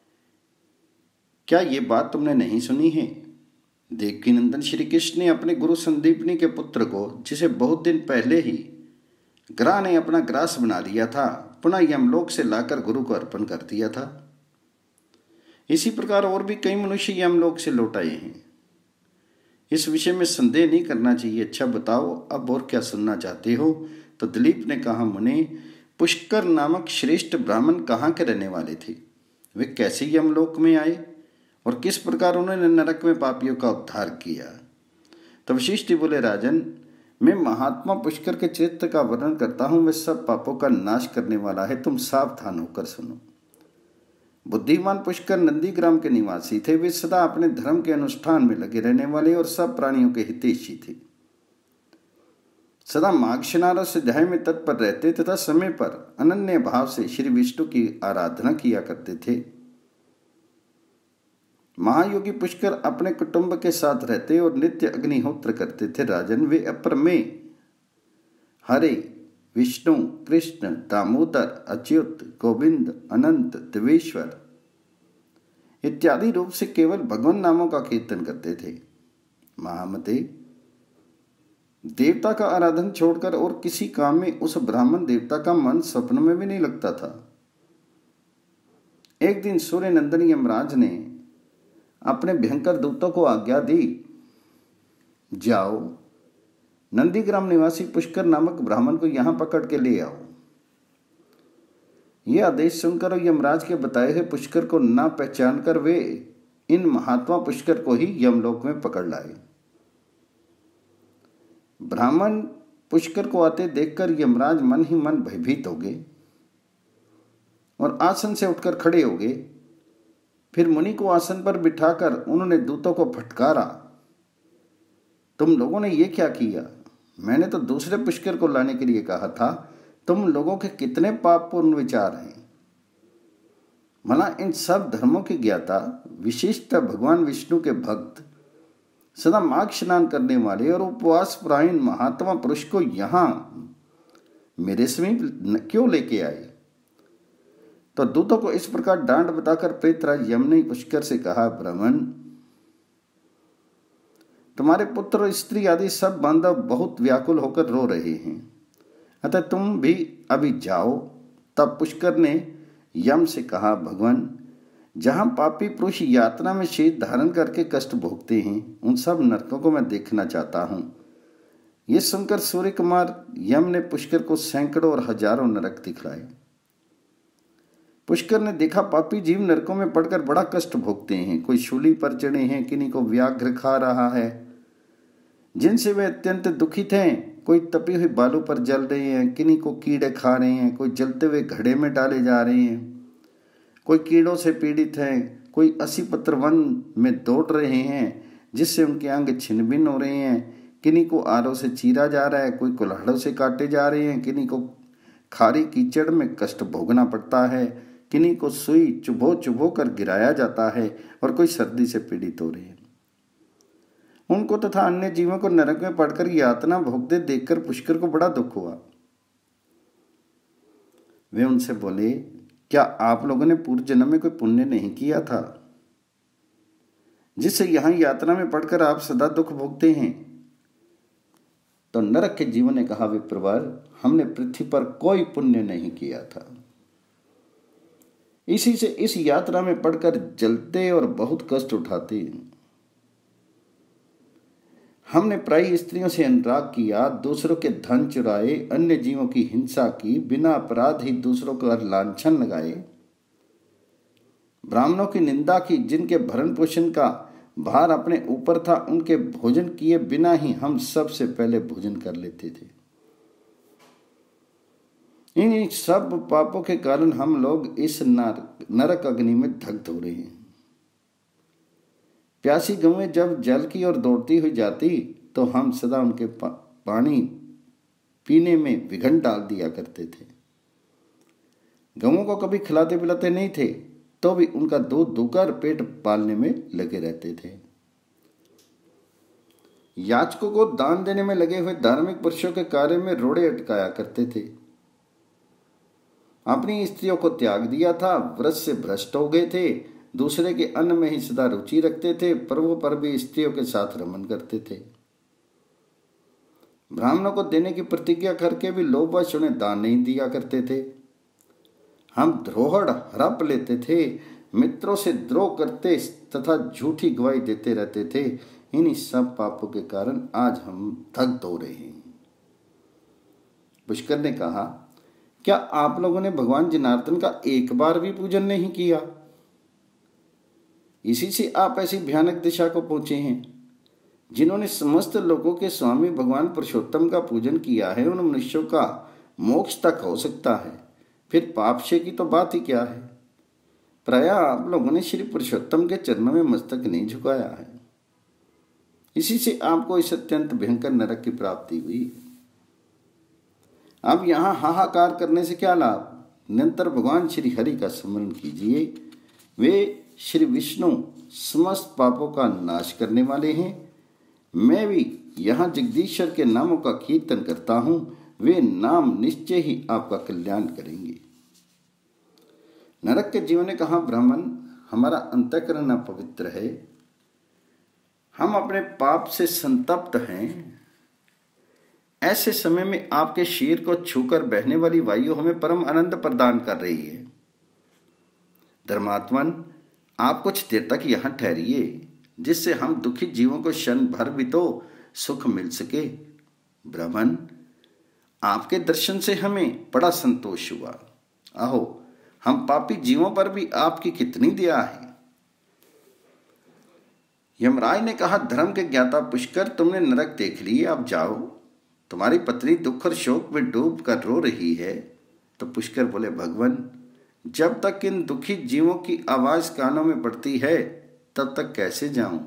क्या ये बात तुमने नहीं सुनी है? देवकी नंदन श्री कृष्ण ने अपने गुरु संदीपनी के पुत्र को, जिसे बहुत दिन पहले ही ग्रह ने अपना ग्रास बना लिया था, पुनः यमलोक से लाकर गुरु को अर्पण कर दिया था। इसी प्रकार और भी कई मनुष्य यमलोक से लौट आए हैं। इस विषय में संदेह नहीं करना चाहिए। अच्छा बताओ, अब और क्या सुनना चाहते हो? तो दिलीप ने कहा, मुने, पुष्कर नामक श्रेष्ठ ब्राह्मण कहाँ के रहने वाले थे? वे कैसे यमलोक में आए और किस प्रकार उन्होंने नरक में पापियों का उद्धार किया? तो वशिष्ठ बोले, राजन, मैं महात्मा पुष्कर के चरित्र का वर्णन करता हूं। वे सब पापों का नाश करने वाला है, तुम सावधान होकर सुनो। बुद्धिमान पुष्कर नंदीग्राम के निवासी थे। वे सदा अपने धर्म के अनुष्ठान में लगे रहने वाले और सब प्राणियों के हितैषी थे। सदा माघ स्नान से ध्यान में तत्पर रहते तथा समय पर अनन्य भाव से श्री विष्णु की आराधना किया करते थे। महायोगी पुष्कर अपने कुटुंब के साथ रहते और नित्य अग्निहोत्र करते थे। राजन, वे अप्रमेय हरे, विष्णु, कृष्ण, दामोदर, अच्युत, गोविंद, अनंत, देवेश्वर इत्यादि रूप से केवल भगवान नामों का कीर्तन करते थे। महामते, देवता का आराधन छोड़कर और किसी काम में उस ब्राह्मण देवता का मन स्वप्न में भी नहीं लगता था। एक दिन सूर्य नंदन यमराज ने अपने भयंकर दूतों को आज्ञा दी, जाओ, नंदीग्राम निवासी पुष्कर नामक ब्राह्मण को यहां पकड़ के ले आओ। यह आदेश सुनकर यमराज के बताए हुए पुष्कर को न पहचान कर वे इन महात्मा पुष्कर को ही यमलोक में पकड़ लाए। ब्राह्मण पुष्कर को आते देखकर यमराज मन ही मन भयभीत हो गए और आसन से उठकर खड़े हो गए। फिर मुनि को आसन पर बिठाकर उन्होंने दूतों को फटकारा, तुम लोगों ने ये क्या किया? मैंने तो दूसरे पुष्कर को लाने के लिए कहा था। तुम लोगों के कितने पापपूर्ण विचार हैं। भला इन सब धर्मों की ज्ञाता, विशिष्टतः भगवान विष्णु के भक्त, सदा माघ स्नान करने वाले और उपवास परायण महात्मा पुरुष को यहां मेरे समीप क्यों लेके आए? तो दूतों को इस प्रकार डांट बताकर प्रेतराज यम ने पुष्कर से कहा, ब्राह्मण, तुम्हारे पुत्र और स्त्री आदि सब बांधव बहुत व्याकुल होकर रो रहे हैं, अतः तुम भी अभी जाओ। तब पुष्कर ने यम से कहा, भगवान, जहां पापी पुरुष यात्रा में शीत धारण करके कष्ट भोगते हैं, उन सब नरकों को मैं देखना चाहता हूं। ये सुनकर सूर्य कुमार यम ने पुष्कर को सैकड़ों और हजारों नरक दिखलाए। पुष्कर ने देखा पापी जीव नरकों में पड़कर बड़ा कष्ट भोगते हैं। कोई शूली पर चढ़े हैं, किन्हीं को व्याघ्र खा रहा है जिनसे वे अत्यंत दुखित हैं। कोई तपी हुई बालू पर जल रहे हैं, किन्हीं को कीड़े खा रहे हैं, कोई जलते हुए घड़े में डाले जा रहे हैं, कोई कीड़ों से पीड़ित हैं, कोई असी पत्र वन में दौड़ रहे हैं जिससे उनके अंग छिन्न भिन्न हो रहे हैं, किन्हीं को आरों से चीरा जा रहा है, कोई कुल्हाड़ों से काटे जा रहे हैं, किन्हीं को खारी कीचड़ में कष्ट भोगना पड़ता है, किन्हीं को सुई चुभो चुभो कर गिराया जाता है और कोई सर्दी से पीड़ित हो रहे हैं। उनको तथा अन्य जीवों को नरक में पड़कर यातना भोगते देखकर पुष्कर को बड़ा दुख हुआ। वे उनसे बोले, क्या आप लोगों ने पूर्व जन्म में कोई पुण्य नहीं किया था जिससे यहां यातना में पड़कर आप सदा दुख भोगते हैं? तो नरक के जीवों ने कहा, विप्रवर, हमने पृथ्वी पर कोई पुण्य नहीं किया था, इसी से इस यात्रा में पड़कर जलते और बहुत कष्ट उठाते हैं। हमने प्रायः स्त्रियों से अनुराग किया, दूसरों के धन चुराए, अन्य जीवों की हिंसा की, बिना अपराध ही दूसरों पर लांछन लगाए, ब्राह्मणों की निंदा की, जिनके भरण पोषण का भार अपने ऊपर था उनके भोजन किए बिना ही हम सबसे पहले भोजन कर लेते थे। इन सब पापों के कारण हम लोग इस नरक अग्नि में दग्ध हो रहे हैं। प्यासी गौएं जब जल की ओर दौड़ती हुई जाती तो हम सदा उनके पा, पानी पीने में विघन डाल दिया करते थे। गौओं को कभी खिलाते पिलाते नहीं थे तो भी उनका दूध दूकर पेट पालने में लगे रहते थे। याचकों को दान देने में लगे हुए धार्मिक पुरुषों के कार्य में रोड़े अटकाया करते थे। अपनी स्त्रियों को त्याग दिया था, व्रत से भ्रष्ट हो गए थे, दूसरे के अन्न में ही सदा रुचि रखते थे, पर्वों पर भी स्त्रियों के साथ रमन करते थे। ब्राह्मणों को देने की प्रतिज्ञा करके भी लोभवश उन्हें दान नहीं दिया करते थे। हम द्रोहड़ हड़प लेते थे, मित्रों से द्रोह करते तथा झूठी गवाही देते रहते थे। इन्हीं सब पापों के कारण आज हम दग्ध हो रहे हैं। पुष्कर ने कहा, क्या आप लोगों ने भगवान जनार्दन का एक बार भी पूजन नहीं किया? इसी से आप ऐसी भयानक दिशा को पहुंचे हैं। जिन्होंने समस्त लोगों के स्वामी भगवान पुरुषोत्तम का पूजन किया है उन मनुष्यों का मोक्ष तक हो सकता है, फिर पाप क्षय की तो बात ही क्या है। प्रायः आप लोगों ने श्री पुरुषोत्तम के चरणों में मस्तक नहीं झुकाया है, इसी से आपको इस अत्यंत भयंकर नरक की प्राप्ति हुई। अब यहाँ हाहाकार करने से क्या लाभ? निरंतर भगवान श्री हरि का स्मरण कीजिए। वे श्री विष्णु समस्त पापों का नाश करने वाले हैं। मैं भी यहाँ जगदीश्वर के नामों का कीर्तन करता हूँ, वे नाम निश्चय ही आपका कल्याण करेंगे। नरक के जीवों ने कहा, ब्राह्मण, हमारा अंतःकरण अपवित्र है, हम अपने पाप से संतप्त हैं। ऐसे समय में आपके शीर को छूकर बहने वाली वायु हमें परम आनंद प्रदान कर रही है। धर्मात्मन, आप कुछ देर तक यहाँ ठहरिए, जिससे हम दुखी जीवों को क्षण भर भी तो सुख मिल सके। ब्राह्मण, आपके दर्शन से हमें बड़ा संतोष हुआ। आहो, हम पापी जीवों पर भी आपकी कितनी दया है। यमराज ने कहा, धर्म के ज्ञाता पुष्कर, तुमने नरक देख लिए, अब जाओ। तुम्हारी पत्नी दुख और शोक में डूब कर रो रही है। तो पुष्कर बोले, भगवान, जब तक इन दुखी जीवों की आवाज कानों में पड़ती है तब तक कैसे जाऊं?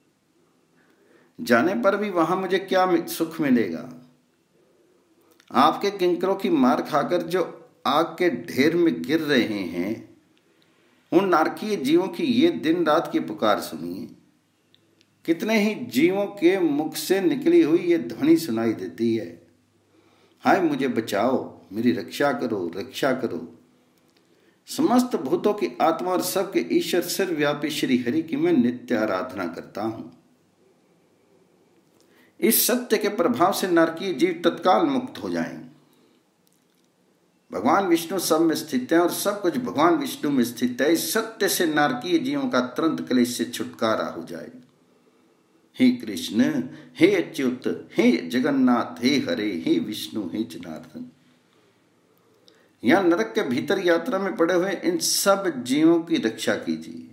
जाने पर भी वहां मुझे क्या सुख मिलेगा? आपके किंकरों की मार खाकर जो आग के ढेर में गिर रहे हैं, उन नारकीय जीवों की ये दिन रात की पुकार सुनिए। कितने ही जीवों के मुख से निकली हुई ये ध्वनि सुनाई देती है, हाय मुझे बचाओ, मेरी रक्षा करो, रक्षा करो। समस्त भूतों की आत्मा और सबके ईश्वर सर्वव्यापी श्री हरि की मैं नित्य आराधना करता हूं। इस सत्य के प्रभाव से नारकीय जीव तत्काल मुक्त हो जाएं। भगवान विष्णु सब में स्थित है और सब कुछ भगवान विष्णु में स्थित है। इस सत्य से नारकीय जीवों का तुरंत क्लेश से छुटकारा हो जाए। हे कृष्ण, हे अच्युत, हे जगन्नाथ, हे हरे, हे विष्णु, हे जनार्दन। यहाँ नरक के भीतर यात्रा में पड़े हुए इन सब जीवों की रक्षा कीजिए।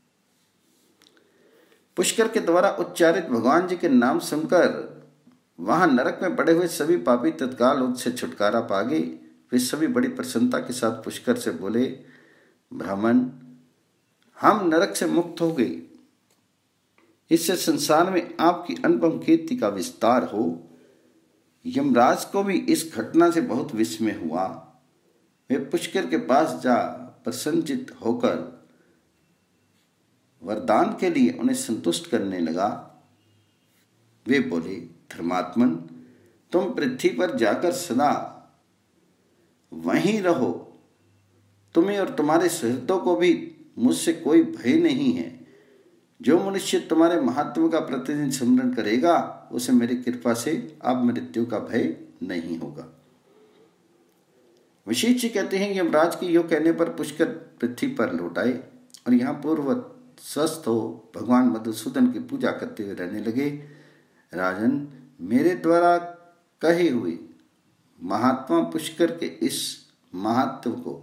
पुष्कर के द्वारा उच्चारित भगवान जी के नाम सुनकर वहां नरक में पड़े हुए सभी पापी तत्काल उससे छुटकारा पा गए। वे सभी बड़ी प्रसन्नता के साथ पुष्कर से बोले, ब्राह्मण, हम नरक से मुक्त हो गए। इससे संसार में आपकी अनुपम कीर्ति का विस्तार हो। यमराज को भी इस घटना से बहुत विस्मय हुआ। वे पुष्कर के पास जा प्रसन्नचित्त होकर वरदान के लिए उन्हें संतुष्ट करने लगा। वे बोले, धर्मात्मन, तुम पृथ्वी पर जाकर सदा वहीं रहो। तुम्हें और तुम्हारे सहृदों को भी मुझसे कोई भय नहीं है। जो मनुष्य तुम्हारे महात्मा का प्रतिदिन स्मरण करेगा उसे मेरी कृपा से अब मृत्यु का भय नहीं होगा। वशिष्ठ जी कहते हैं, यमराज के योग कहने पर पुष्कर पृथ्वी पर लौट आए और यहाँ पूर्ववत स्वस्थ हो भगवान मधुसूदन की पूजा करते हुए रहने लगे। राजन, मेरे द्वारा कहे हुए महात्मा पुष्कर के इस महात्म को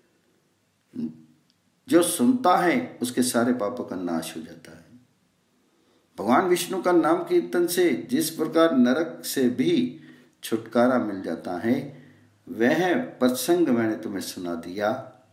जो सुनता है उसके सारे पापों का नाश हो जाता है। भगवान विष्णु का नाम कीर्तन से जिस प्रकार नरक से भी छुटकारा मिल जाता है, वह प्रसंग मैंने तुम्हें सुना दिया।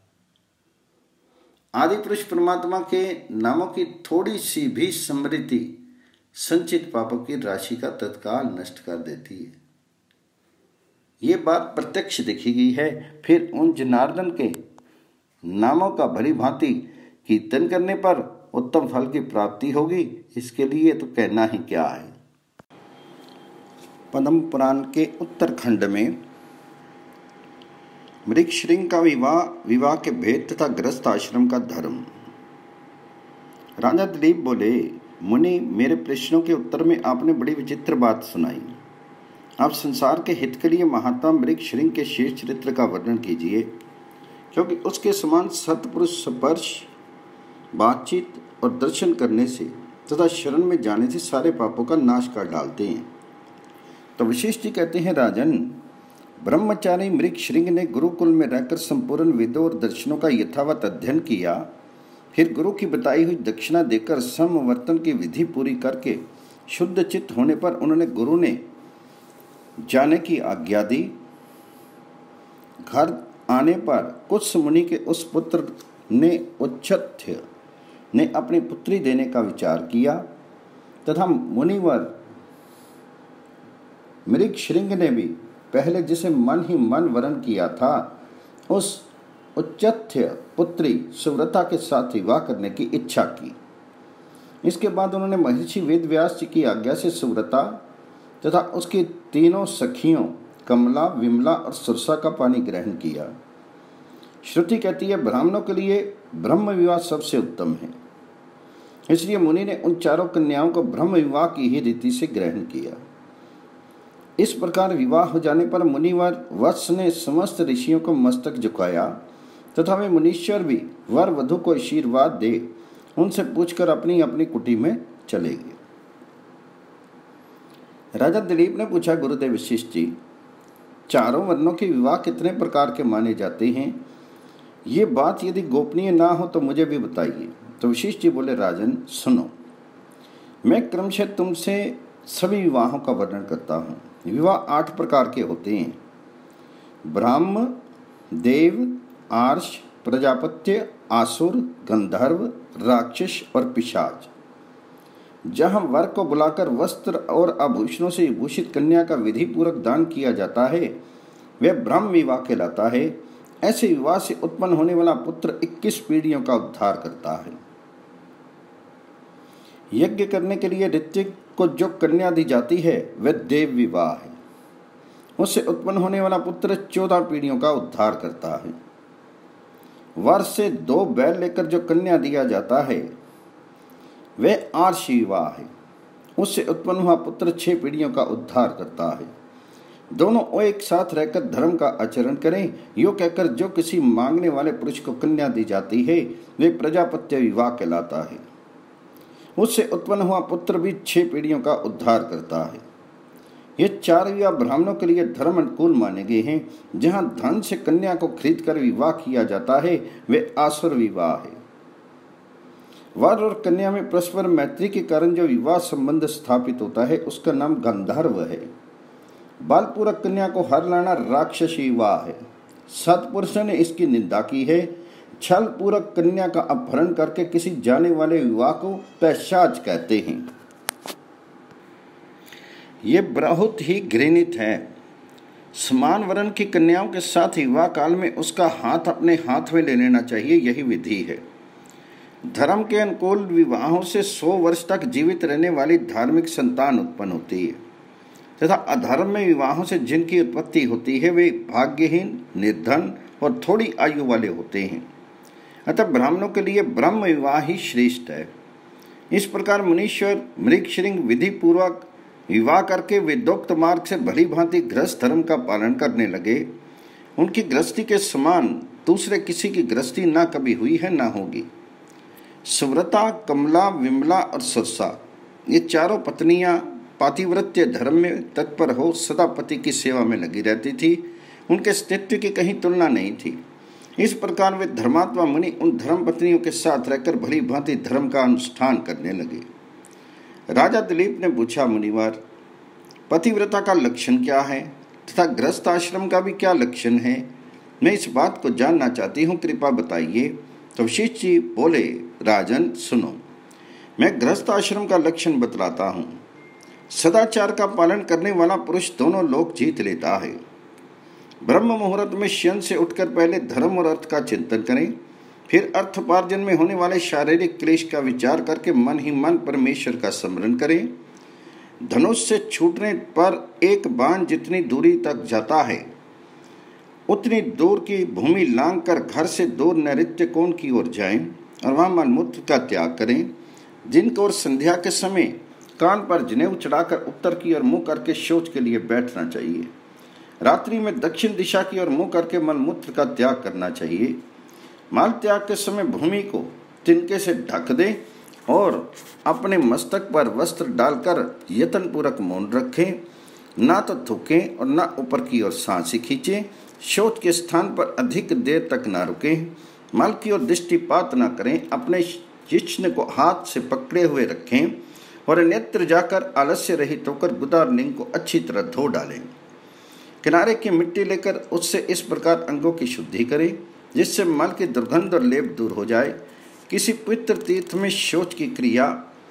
आदि पुरुष परमात्मा के नामों की थोड़ी सी भी स्मृति संचित पापों की राशि का तत्काल नष्ट कर देती है। ये बात प्रत्यक्ष देखी गई है। फिर उन जनार्दन के नामों का भली भांति कीर्तन करने पर उत्तम फल की प्राप्ति होगी। इसके लिए तो कहना ही क्या है। पद्म पुराण के उत्तरखंड में मृगश्रृंग का विवाह, विवाह के भेद तथा गृहस्थ आश्रम का धर्म। राजा दिलीप बोले, मुनि, मेरे प्रश्नों के उत्तर में आपने बड़ी विचित्र बात सुनाई। आप संसार के हित के लिए महात्मा मृगश्रृंग के शेष चरित्र का वर्णन कीजिए, क्योंकि उसके समान सत्पुरुष स्पर्श, बातचीत और दर्शन करने से तथा शरण में जाने से सारे पापों का नाश कर डालते हैं। तो वशिष्ठ जी कहते हैं, राजन, ब्रह्मचारी मृगश्रृंग ने गुरुकुल में रहकर संपूर्ण वेदों और दर्शनों का यथावत अध्ययन किया। फिर गुरु की बताई हुई दक्षिणा देकर समवर्तन की विधि पूरी करके शुद्ध चित्त होने पर उन्होंने गुरु ने जाने की आज्ञा दी। घर आने पर कुछ मुनि के उस पुत्र ने उच्चथ्य ने अपनी पुत्री देने का विचार किया तथा मुनिवर मृगश्रृंग ने भी पहले जिसे मन ही मन वरण किया था उस उच्चथ्य पुत्री सुव्रता के साथ विवाह करने की इच्छा की। इसके बाद उन्होंने महर्षि वेदव्यास जी की आज्ञा से सुव्रता तथा उसकी तीनों सखियों कमला, विमला और सुरसा का पानी ग्रहण किया। श्रुति कहती है, ब्राह्मणों के लिए ब्रह्म विवाह सबसे उत्तम है। इसलिए मुनि ने उन चारों कन्याओं को ब्रह्म विवाह की ही रीति से ग्रहण किया। इस प्रकार विवाह हो जाने पर मुनिवर वत्स ने समस्त ऋषियों को मस्तक झुकाया तथा वे मुनीश्वर भी वर वधु को आशीर्वाद दे उनसे पूछकर अपनी अपनी कुटी में चले गए। राजा दिलीप ने पूछा, गुरुदेव वशिष्ठ जी, चारों वर्णों के विवाह कितने प्रकार के माने जाते हैं? ये बात यदि गोपनीय ना हो तो मुझे भी बताइए। तो वशिष्ठ जी बोले, राजन सुनो, मैं क्रमशः तुमसे सभी विवाहों का वर्णन करता हूँ। विवाह आठ प्रकार के होते हैं: ब्राह्म, देव, आर्ष, प्रजापत्य, आसुर, गंधर्व, राक्षस और पिशाच। जहाँ वर को बुलाकर वस्त्र और आभूषणों से विभूषित कन्या का विधि पूर्वक दान किया जाता है वह ब्रह्म विवाह कहलाता है। ऐसे विवाह से उत्पन्न होने वाला पुत्र इक्कीस पीढ़ियों का उद्धार करता है। यज्ञ करने के लिए ऋत्विक को जो कन्या दी जाती है वह देव विवाह है। उससे उत्पन्न होने वाला पुत्र चौदह पीढ़ियों का उद्धार करता है। वर से दो बैल लेकर जो कन्या दिया जाता है वह आर्ष विवाह है। उससे उत्पन्न हुआ पुत्र छह पीढ़ियों का उद्धार करता है। दोनों एक साथ रहकर धर्म का आचरण करें, यो कहकर जो किसी मांगने वाले पुरुष को कन्या दी जाती है वे प्रजापत्य विवाह कहलाता है। उससे उत्पन्न हुआ पुत्र भी छह पीढ़ियों का उद्धार करता है। ये चार विवाह ब्राह्मणों के लिए धर्म अनुकूल माने गए हैं। जहाँ धन से कन्या को खरीद कर विवाह किया जाता है वे आसुर विवाह है। वर और कन्या में परस्पर मैत्री के कारण जो विवाह संबंध स्थापित होता है उसका नाम गंधर्व है। बालपूर्वक कन्या को हर लाना राक्षसी विवाह है। सत्पुरुषों ने इसकी निंदा की है। छल पूर्वक कन्या का अपहरण करके किसी जाने वाले विवाह को पैशाच कहते हैं। ये बहुत ही घृणित है। समान वर्ण की कन्याओं के साथ विवाह काल में उसका हाथ अपने हाथ में ले लेना चाहिए, यही विधि है। धर्म के अनुकूल विवाहों से सौ वर्ष तक जीवित रहने वाली धार्मिक संतान उत्पन्न होती है तथा अधर्म में विवाहों से जिनकी उत्पत्ति होती है वे भाग्यहीन, निर्धन और थोड़ी आयु वाले होते हैं। अतः ब्राह्मणों के लिए ब्रह्म विवाह ही श्रेष्ठ है। इस प्रकार मुनीश्वर मृगश्रृंग विधि पूर्वक विवाह करके वेदोक्त मार्ग से भली भांति गृहस्थ धर्म का पालन करने लगे। उनकी गृहस्थी के समान दूसरे किसी की गृहस्थी न कभी हुई है न होगी। सुव्रता, कमला, विमला और सुरसा ये चारों पत्नियां पातिव्रत्य धर्म में तत्पर हो सदा पति की सेवा में लगी रहती थी। उनके अस्तित्व की कहीं तुलना नहीं थी। इस प्रकार वे धर्मात्मा मुनि उन धर्म पत्नियों के साथ रहकर भली भांति धर्म का अनुष्ठान करने लगे। राजा दिलीप ने पूछा, मुनिवर, पतिव्रता का लक्षण क्या है तथा गृहस्थ आश्रम का भी क्या लक्षण है? मैं इस बात को जानना चाहती हूँ, कृपा बताइए। तो वशिष्ठ जी बोले, राजन सुनो, मैं गृहस्थ आश्रम का लक्षण बतलाता हूँ। सदाचार का पालन करने वाला पुरुष दोनों लोक जीत लेता है। ब्रह्म मुहूर्त में शयन से उठकर पहले धर्म और अर्थ का चिंतन करें, फिर अर्थोपार्जन में होने वाले शारीरिक क्लेश का विचार करके मन ही मन परमेश्वर का स्मरण करें। धनुष से छूटने पर एक बाण जितनी दूरी तक जाता है उतनी दूर की भूमि लांग कर घर से दूर नैऋत्य कोण की ओर जाएं और वहां मलमूत्र का त्याग करें। जिनको और संध्या के समय कान पर जनेऊ चढ़ाकर उत्तर की ओर मुंह करके शौच के लिए बैठना चाहिए। रात्रि में दक्षिण दिशा की ओर मुंह करके मलमूत्र का त्याग करना चाहिए। माल त्याग के समय भूमि को तिनके से ढक दें और अपने मस्तक पर वस्त्र डालकर यत्न पूर्वक मौन रखें। ना तो थूकें और ना ऊपर की ओर सांसें खींचें। शौच के स्थान पर अधिक देर तक ना रुकें। मल की ओर दृष्टिपात न करें। अपने जिष्ण को हाथ से पकड़े हुए रखें और नेत्र जाकर आलस्य रहित होकर गुदा और लिंग को अच्छी तरह धो डालें। किनारे की मिट्टी लेकर उससे इस प्रकार अंगों की शुद्धि करें जिससे मल की दुर्गंध और लेप दूर हो जाए। किसी पवित्र तीर्थ में शौच की क्रिया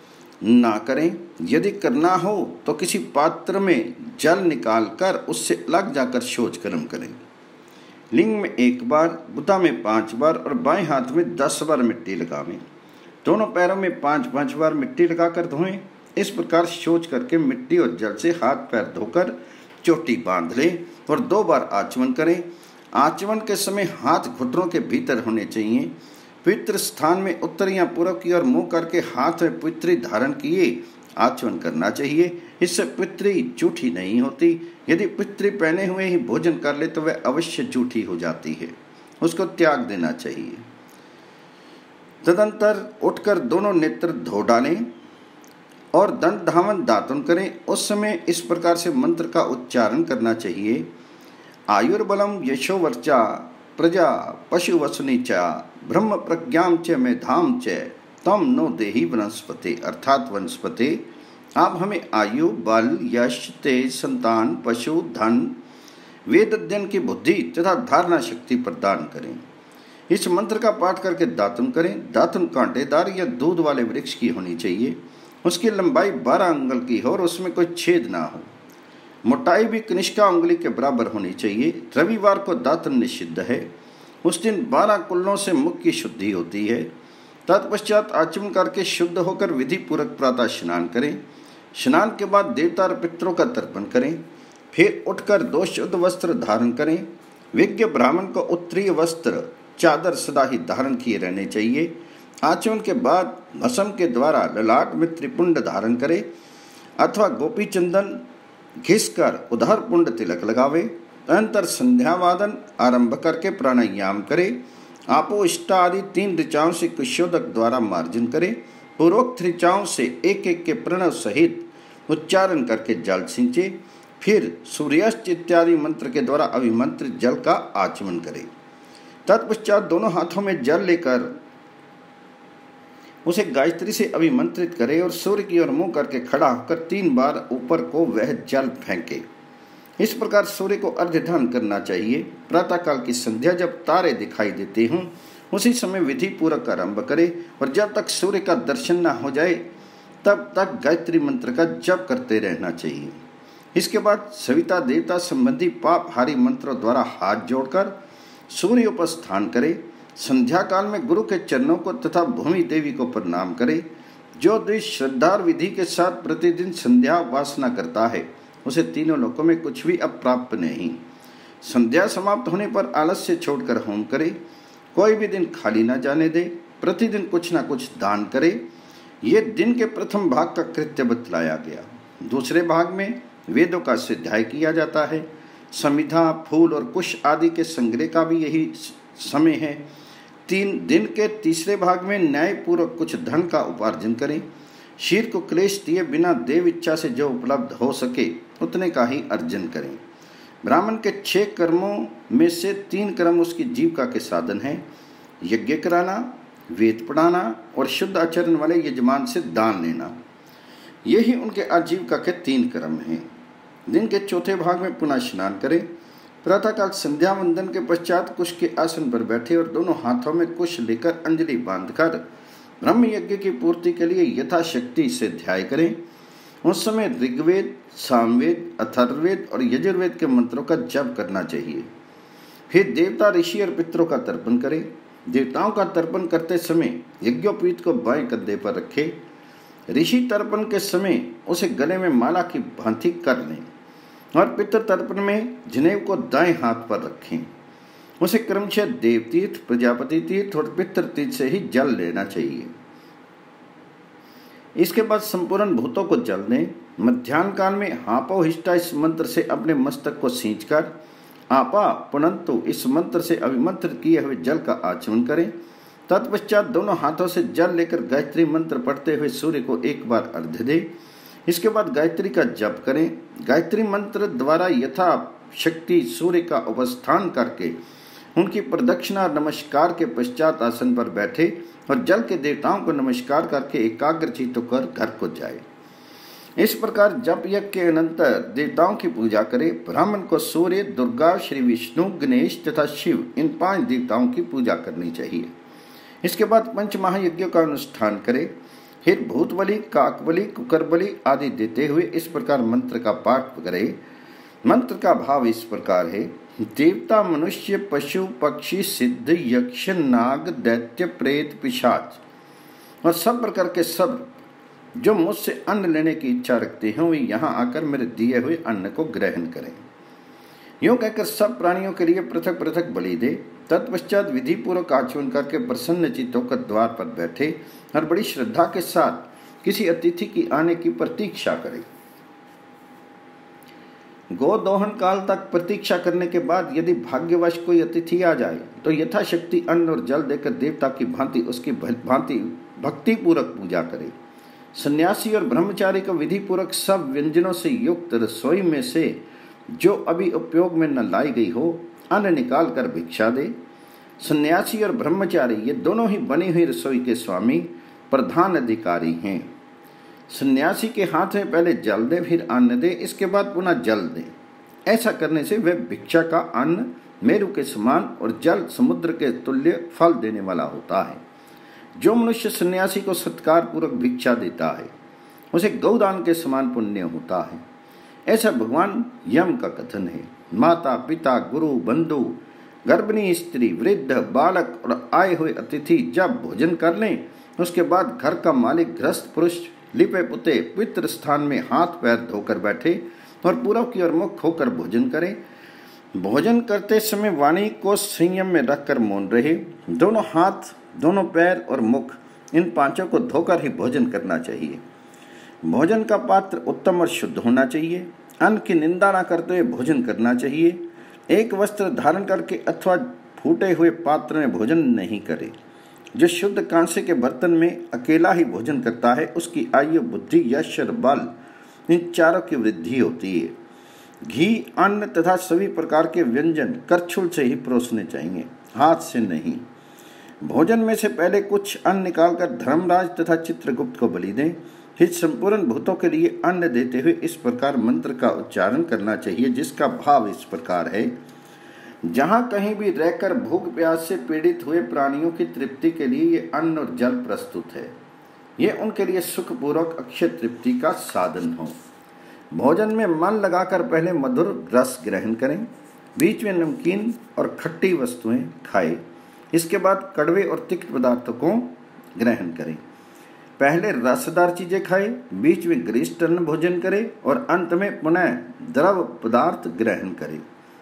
ना करें। यदि करना हो तो किसी पात्र में जल निकालकर उससे अलग जाकर शौच कर्म करें। लिंग में एक बार, गुदा में पांच बार और बाएं हाथ में दस बार मिट्टी लगावें। दोनों पैरों में पांच पांच बार मिट्टी लगाकर धोएं। इस प्रकार शौच करके मिट्टी और जल से हाथ पैर धोकर चोटी बांध लें और दो बार आचमन करें। आचमन के समय हाथ घुटनों के भीतर होने चाहिए। पवित्र स्थान में उत्तर या पूर्व की ओर मुंह करके हाथ में पवित्री धारण किए आचमन करना चाहिए। इससे पवित्री जूठी नहीं होती। यदि पवित्री पहने हुए ही भोजन कर ले तो वह अवश्य जूठी हो जाती है, उसको त्याग देना चाहिए। तदंतर उठकर दोनों नेत्र धो डालें और दंड धावन दातुन करें। उस समय इस प्रकार से मंत्र का उच्चारण करना चाहिए। आयुर्बलम यशोवर्चा प्रजा पशु वसुनी च ब्रह्म प्रज्ञाम च मेधाम च तम नो देहि वनस्पति, अर्थात वनस्पति आप हमें आयु, बल, यश, तेज, संतान, पशु, धन, वेद अध्ययन की बुद्धि तथा धारणा शक्ति प्रदान करें। इस मंत्र का पाठ करके दातुन करें। दातुन कांटेदार या दूध वाले वृक्ष की होनी चाहिए। उसकी लंबाई बारह अंगुल की हो और उसमें कोई छेद ना हो। मोटाई भी कनिष्का उंगली के बराबर होनी चाहिए। रविवार को दातुन निषिद्ध है। उस दिन बारह कुल्लों से मुख की शुद्धि होती है। तत्पश्चात आचमन करके शुद्ध होकर विधि पूर्वक प्रातः स्नान करें। स्नान के बाद देवता और पितरों का तर्पण करें। फिर उठकर दो शुद्ध वस्त्र धारण करें। विज्ञ ब्राह्मण को उत्तरीय वस्त्र चादर सदा ही धारण किए रहने चाहिए। आचमन के बाद भस्म के द्वारा ललाट में त्रिपुंड धारण करे अथवा गोपी चंदन घिसकर उधर पुंड तिलक लगावे। अनंतर संध्यावादन आरंभ करके प्राणायाम करे। आपो इष्टा आदि तीन ऋचाओं से कुशोदक द्वारा मार्जन करे। पूर्वोक्त ऋचाओं से एक एक के प्रणव सहित उच्चारण करके जल सिंचे। फिर सूर्यास्त इत्यादि मंत्र के द्वारा अभिमंत्रित जल का आचमन करें। तत्पश्चात दोनों हाथों में जल लेकर उसे गायत्री से अभिमंत्रित करे और सूर्य की ओर मुंह करके खड़ा होकर तीन बार ऊपर को वह जल फेंके। इस प्रकार सूर्य को अर्घ्य दान करना चाहिए। प्रातःकाल की संध्या जब तारे दिखाई देते हों उसी समय विधि पूर्वक आरंभ करे और जब तक सूर्य का दर्शन न हो जाए तब तक गायत्री मंत्र का जप करते रहना चाहिए। इसके बाद सविता देवता संबंधी पाप हारी मंत्रों द्वारा हाथ जोड़कर सूर्य उपस्थान करे। संध्या काल में गुरु के चरणों को तथा भूमि देवी को प्रणाम करे। जो द्विज श्रद्धा और विधि के साथ प्रतिदिन संध्या उपासना करता है उसे तीनों लोकों में कुछ भी अप्राप्त नहीं। संध्या समाप्त होने पर आलस्य छोड़कर होम करे। कोई भी दिन खाली न जाने दे। प्रतिदिन कुछ न कुछ दान करे। ये दिन के प्रथम भाग का कृत्य बतलाया गया। दूसरे भाग में वेदों का स्वाध्याय किया जाता है। समिधा, फूल और कुश आदि के संग्रह का भी यही समय है। तीन दिन के तीसरे भाग में न्यायपूर्वक कुछ धन का उपार्जन करें। शीर को क्लेश दिए बिना देव इच्छा से जो उपलब्ध हो सके उतने का ही अर्जन करें। ब्राह्मण के छह कर्मों में से तीन कर्म उसकी जीविका के साधन हैं। यज्ञ कराना, वेद पढ़ाना और शुद्ध आचरण वाले यजमान से दान लेना। यही उनके आजीविका के तीन कर्म हैं। दिन के चौथे भाग में पुनः स्नान करें। प्रातःकाल संध्या वंदन के पश्चात कुश के आसन पर बैठे और दोनों हाथों में कुश लेकर अंजलि बांधकर ब्रह्म यज्ञ की पूर्ति के लिए यथाशक्ति से ध्याय करें। उस समय ऋग्वेद, सामवेद, अथर्ववेद और यजुर्वेद के मंत्रों का जप करना चाहिए। फिर देवता, ऋषि और पितरों का तर्पण करें। देवताओं का तर्पण करते समय यज्ञोपवीत को बाएं कंधे पर रखें। ऋषि तर्पण के समय उसे गले में माला की भांति कर लें और पितृ तर्पण में जनेऊ को दाएं हाथ पर रखें। उसे क्रमशः देवतीर्थ, प्रजापति तीर्थ और पितृतीर्थ से ही जल लेना चाहिए। इसके बाद संपूर्ण भूतों को जल दें। मध्याह्न काल में हापो हिष्टा इस मंत्र से अपने मस्तक को सींचकर आपा पुनंतु इस मंत्र से अभिमंत्रित किए हुए जल का आचमन करें। तत्पश्चात दोनों हाथों से जल लेकर गायत्री मंत्र पढ़ते हुए सूर्य को एक बार अर्घ्य दें। इसके बाद गायत्री का जप करें। गायत्री मंत्र द्वारा यथा शक्ति सूर्य का उपस्थान करके उनकी प्रदक्षिणा नमस्कार के पश्चात आसन पर बैठे और जल के देवताओं को नमस्कार करके एकाग्रचित्त होकर घर को जाए। इस प्रकार जप यज्ञ के अनंतर देवताओं की पूजा करे। ब्राह्मण को सूर्य, दुर्गा, श्री विष्णु, गणेश तथा शिव इन पांच देवताओं की पूजा करनी चाहिए। इसके बाद पंच महायज्ञों का अनुष्ठान करे। फिर भूत बलि, काक बलि, कुकर बलि आदि देते हुए इस प्रकार मंत्र का पाठ करे। मंत्र का भाव इस प्रकार है। देवता, मनुष्य, पशु, पक्षी, सिद्ध, यक्ष, नाग, दैत्य, प्रेत, पिशाच और सब प्रकार के सब जो मुझसे अन्न लेने की इच्छा रखते हैं वे यहाँ आकर मेरे दिए हुए अन्न को ग्रहण करें। यूं कहकर सब प्राणियों के लिए पृथक पृथक बलि दे। तत्पश्चात विधि पूर्वक आचमन करके प्रसन्न चित्त होकर द्वार पर बैठे और बड़ी श्रद्धा के साथ किसी अतिथि की आने की प्रतीक्षा करे। गो दोहन काल तक प्रतीक्षा करने के बाद यदि भाग्यवश कोई अतिथि आ जाए तो यथाशक्ति अन्न और जल देकर देवता की भांति उसकी भांति भक्ति पूर्वक पूजा करे। सन्यासी और ब्रह्मचारी को विधि पूर्वक सब व्यंजनों से युक्त रसोई में से जो अभी उपयोग में न लाई गई हो अन्न निकाल कर भिक्षा दे। सन्यासी और ब्रह्मचारी ये दोनों ही बनी हुई रसोई के स्वामी प्रधान अधिकारी हैं। सन्यासी के हाथ में पहले जल दे, फिर अन्न दे, इसके बाद पुनः जल दे। ऐसा करने से वह भिक्षा का अन्न मेरु के समान और जल समुद्र के तुल्य फल देने वाला होता है। जो मनुष्य सन्यासी को सत्कार पूर्वक भिक्षा देता है उसे गौदान के समान पुण्य होता है। ऐसा भगवान यम का कथन है। माता, पिता, गुरु, बंधु, गर्भिणी स्त्री, वृद्ध, बालक और आए हुए अतिथि जब भोजन कर लें उसके बाद घर का मालिक गृहस्थ पुरुष लिपे पुते पवित्र स्थान में हाथ पैर धोकर बैठे और पूर्व की ओर मुख होकर भोजन करें। भोजन करते समय वाणी को संयम में रखकर मौन रहे। दोनों हाथ, दोनों पैर और मुख इन पांचों को धोकर ही भोजन करना चाहिए। भोजन का पात्र उत्तम और शुद्ध होना चाहिए। अन्न की निंदा न करते हुए भोजन करना चाहिए। एक वस्त्र धारण करके अथवा फूटे हुए पात्र में भोजन नहीं करे। जो शुद्ध कांसे के बर्तन में अकेला ही भोजन करता है उसकी आयु, बुद्धि, यश और बल इन चारों की वृद्धि होती है। घी, अन्न तथा सभी प्रकार के व्यंजन करछुल से ही परोसने चाहिए, हाथ से नहीं। भोजन में से पहले कुछ अन्न निकालकर धर्मराज तथा चित्रगुप्त को बलि दें। फिर संपूर्ण भूतों के लिए अन्न देते हुए इस प्रकार मंत्र का उच्चारण करना चाहिए, जिसका भाव इस प्रकार है। जहाँ कहीं भी रहकर भूख प्यास से पीड़ित हुए प्राणियों की तृप्ति के लिए ये अन्न और जल प्रस्तुत है, ये उनके लिए सुखपूर्वक अक्षय तृप्ति का साधन हो। भोजन में मन लगाकर पहले मधुर रस ग्रहण करें, बीच में नमकीन और खट्टी वस्तुएं खाएं, इसके बाद कड़वे और तीखे पदार्थों को ग्रहण करें। पहले रसदार चीजें खाएं, बीच में गरिष्ठ अन्न भोजन करें और अंत में पुनः द्रव पदार्थ ग्रहण करें।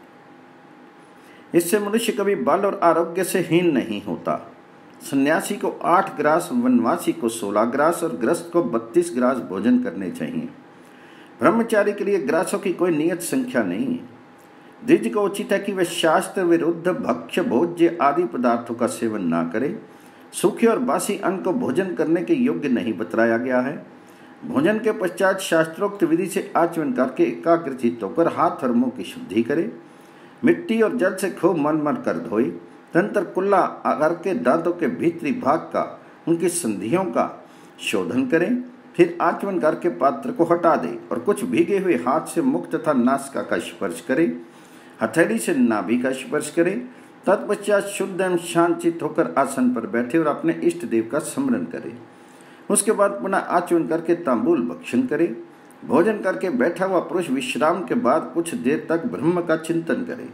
इससे मनुष्य कभी बल और आरोग्य से हीन नहीं होता। सन्यासी को आठ ग्रास, वनवासी को सोलह ग्रास और गृहस्थ को बत्तीस ग्रास भोजन करने चाहिए। ब्रह्मचारी के लिए ग्रासों की कोई नियत संख्या नहीं है। द्विज को उचित है कि वे शास्त्र विरुद्ध भक्ष्य, भोज्य आदि पदार्थों का सेवन ना करें। सूखे और बासी अन्न को भोजन करने के योग्य नहीं बतलाया गया है। भोजन के पश्चात शास्त्रोक्त विधि से आचमन करके एकाग्रचित्त होकर हाथ और मुंह की शुद्धि करें। मिट्टी और जल से खूब मन मन कर धोए। तंत्र कुल्ला करके दांतों के भीतरी भाग का, उनकी संधियों का शोधन करें। फिर आचमन करके पात्र को हटा दें और कुछ भीगे हुए हाथ से मुख तथा नासिका का स्पर्श करें। हथेली से नाभि का स्पर्श करें। तत्पश्चात शुद्ध एवं शांतचित्त होकर आसन पर बैठे और अपने इष्ट देव का स्मरण करें। उसके बाद पुनः आचमन करके तांबूल भक्षण करें। भोजन करके बैठा हुआ पुरुष विश्राम के बाद कुछ देर तक ब्रह्म का चिंतन करे।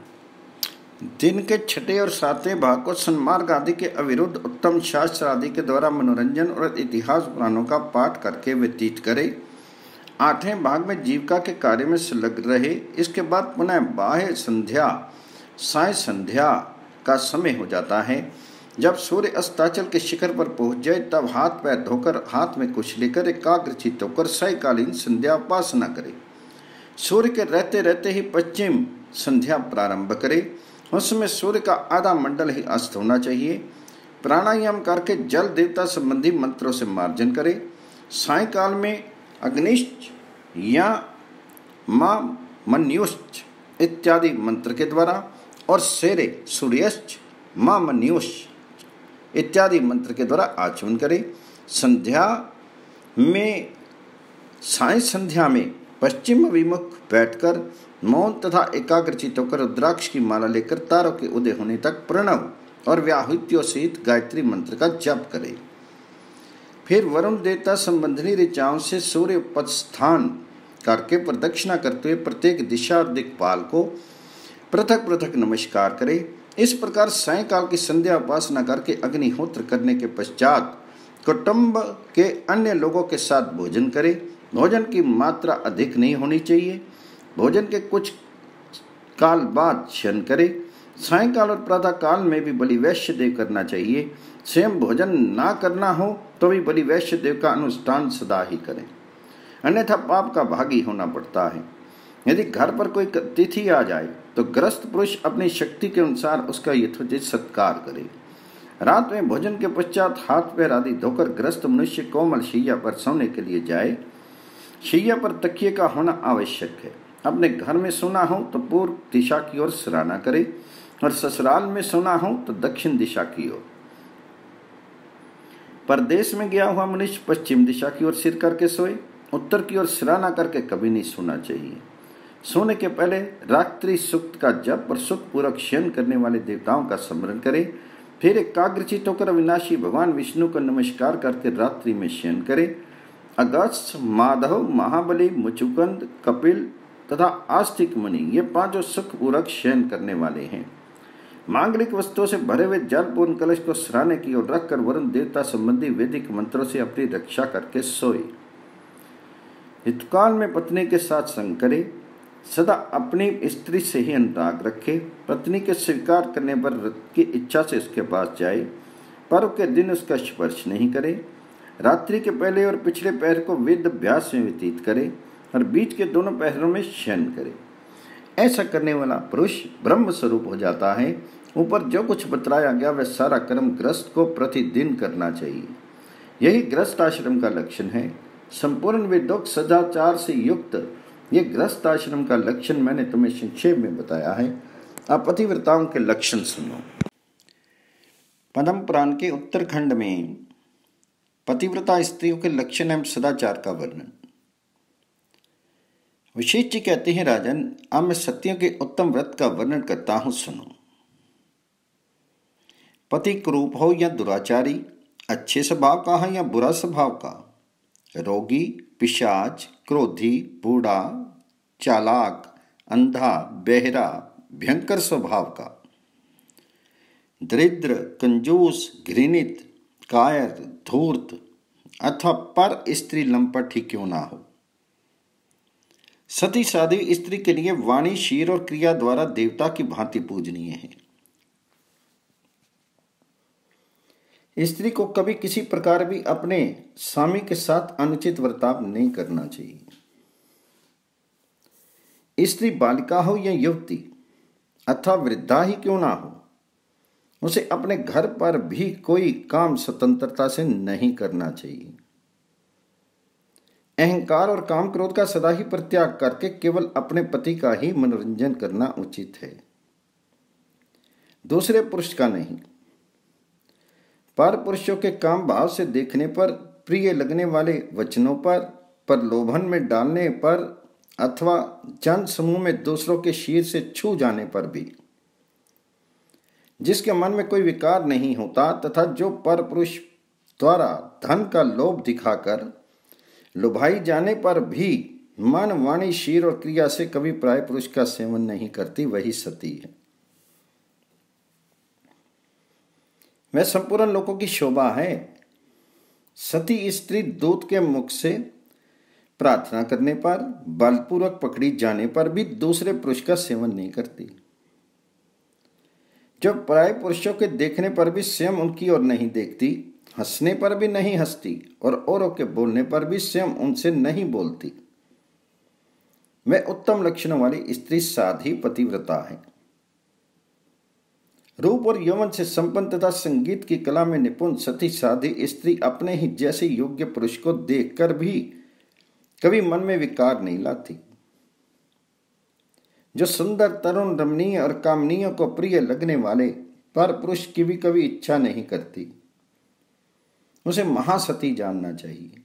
दिन के छठे और सातवें भाग को सन्मार्ग आदि के अविरुद्ध उत्तम शास्त्र आदि के द्वारा मनोरंजन और इतिहास पुराणों का पाठ करके व्यतीत करे। आठवें भाग में जीविका के कार्य में संलग्न रहे। इसके बाद पुनः बाह्य संध्या, साय संध्या का समय हो जाता है। जब सूर्य अस्ताचल के शिखर पर पहुंच जाए तब हाथ पैर धोकर हाथ में कुछ लेकर एकाग्रचित्त होकर सायकालीन संध्या उपासना करे। सूर्य के रहते रहते ही पश्चिम संध्या प्रारंभ करे। उसमें सूर्य का आधा मंडल ही अस्त होना चाहिए। प्राणायाम करके जल देवता संबंधी मंत्रों से मार्जन करे। सायकाल में अग्निश्च या मां मन्युश्च इत्यादि मंत्र के द्वारा और सेरे सूर्यश्च मां मन्युष इत्यादि मंत्र के द्वारा आचमन करें। संध्या में साय संध्या में पश्चिम विमुख बैठकर मौन तथा एकाग्रचित्त होकर रुद्राक्ष की माला लेकर तारों के उदय होने तक प्रणव और व्याहृतियों सहित गायत्री मंत्र का जप करें। फिर वरुण देवता संबंधी ऋचाओं से सूर्य उपस्थान करके प्रदक्षिणा करते हुए प्रत्येक दिशा और दिक्पाल को पृथक पृथक नमस्कार करें। इस प्रकार सायंकाल की संध्या उपासना करके अग्निहोत्र करने के पश्चात कुटुंब के अन्य लोगों के साथ भोजन करें। भोजन की मात्रा अधिक नहीं होनी चाहिए। भोजन के कुछ काल बाद शयन करें। सायंकाल और प्रातः काल में भी बलि वैश्य देव करना चाहिए। स्वयं भोजन ना करना हो तो भी बलि वैश्य देव का अनुष्ठान सदा ही करें, अन्यथा पाप का भागी होना पड़ता है। यदि घर पर कोई अतिथि आ जाए तो गृहस्थ पुरुष अपनी शक्ति के अनुसार उसका यथोचित सत्कार करे। रात में भोजन के पश्चात हाथ पैर आदि धोकर गृहस्थ मनुष्य कोमल शैया पर सोने के लिए जाए। शैया पर तकिए का होना आवश्यक है। अपने घर में सोना हो तो पूर्व दिशा की ओर सराहना करे और ससुराल में सोना हो तो दक्षिण दिशा की ओर। परदेश में गया हुआ मनुष्य पश्चिम दिशा की ओर सिर करके सोए। उत्तर की ओर सराहना करके कभी नहीं सोना चाहिए। सोने के पहले रात्रि सूक्त का जप और सुख पूर्वक शयन करने वाले देवताओं का स्मरण करें। फिर एकाग्रचित्त होकर अविनाशी भगवान विष्णु का नमस्कार करके रात्रि में शयन करें। अगस्त्य, माधव, महाबली, मुचुकुंद, कपिल तथा आस्तिक मुनि ये पांचों सुख पूर्वक शयन करने वाले हैं। मांगलिक वस्तुओं से भरे हुए जलपूर्ण कलश को सराहने की ओर रखकर वरुण देवता संबंधी वैदिक मंत्रों से अपनी रक्षा करके सोए। ऋतुकाल में पत्नी के साथ संग करे। सदा अपनी स्त्री से ही अनुराग रखे। पत्नी के स्वीकार करने पर की इच्छा से उसके पास जाए। पर्व के दिन उसका स्पर्श नहीं करे। रात्रि के पहले और पिछले पहर को वेद अभ्यास में व्यतीत करे और बीच के दोनों पहरों में शयन करे। ऐसा करने वाला पुरुष ब्रह्म स्वरूप हो जाता है। ऊपर जो कुछ बतलाया गया वह सारा कर्म गृहस्थ को प्रतिदिन करना चाहिए। यही गृहस्थ आश्रम का लक्षण है। संपूर्ण विद्वत सदाचार से युक्त ये गृहस्थ आश्रम का लक्षण मैंने तुम्हें संक्षेप में बताया है। अब पतिव्रताओं के लक्षण सुनो। पद्म पुराण के उत्तरखंड में पतिव्रता स्त्रियों के लक्षण एवं सदाचार का वर्णन। विशेष जी कहते हैं, राजन, अब मैं सतियों के उत्तम व्रत का वर्णन करता हूं, सुनो। पति कुरूप हो या दुराचारी, अच्छे स्वभाव का है या बुरा स्वभाव का, रोगी, पिशाच, क्रोधी, बूढ़ा, चालाक, अंधा, बहरा, भयंकर स्वभाव का, दरिद्र, कंजूस, घृणित, कायर, धूर्त अथवा पर स्त्री लंपट ही क्यों ना हो। सती साध्वी स्त्री के लिए वाणी, शीर और क्रिया द्वारा देवता की भांति पूजनीय है। स्त्री को कभी किसी प्रकार भी अपने स्वामी के साथ अनुचित बर्ताव नहीं करना चाहिए। स्त्री बालिका हो या युवती अथवा वृद्धा ही क्यों ना हो, उसे अपने घर पर भी कोई काम स्वतंत्रता से नहीं करना चाहिए। अहंकार और काम क्रोध का सदा ही परित्याग करके केवल अपने पति का ही मनोरंजन करना उचित है, दूसरे पुरुष का नहीं। पर पुरुषों के काम भाव से देखने पर, प्रिय लगने वाले वचनों पर, प्रलोभन में डालने पर अथवा जन समूह में दूसरों के शीर से छू जाने पर भी जिसके मन में कोई विकार नहीं होता तथा जो पर पुरुष द्वारा धन का लोभ दिखाकर लुभाई जाने पर भी मन, वाणी, शीर और क्रिया से कभी प्राय पुरुष का सेवन नहीं करती, वही सती है। वह संपूर्ण लोगों की शोभा है। सती स्त्री दूत के मुख से प्रार्थना करने पर, बलपूर्वक पकड़ी जाने पर भी दूसरे पुरुष का सेवन नहीं करती। जो प्राय पुरुषों के देखने पर भी स्वयं उनकी ओर नहीं देखती, हंसने पर भी नहीं हंसती और औरों के बोलने पर भी स्वयं उनसे नहीं बोलती, वह उत्तम लक्षणों वाली स्त्री साधी पतिव्रता है। रूप और यौवन से संपन्न तथा संगीत की कला में निपुण सती साधी स्त्री अपने ही जैसे योग्य पुरुष को देखकर भी कभी मन में विकार नहीं लाती। जो सुंदर, तरुण, रमणीय और कामनीय को प्रिय लगने वाले पर पुरुष की भी कभी इच्छा नहीं करती, उसे महासती जानना चाहिए।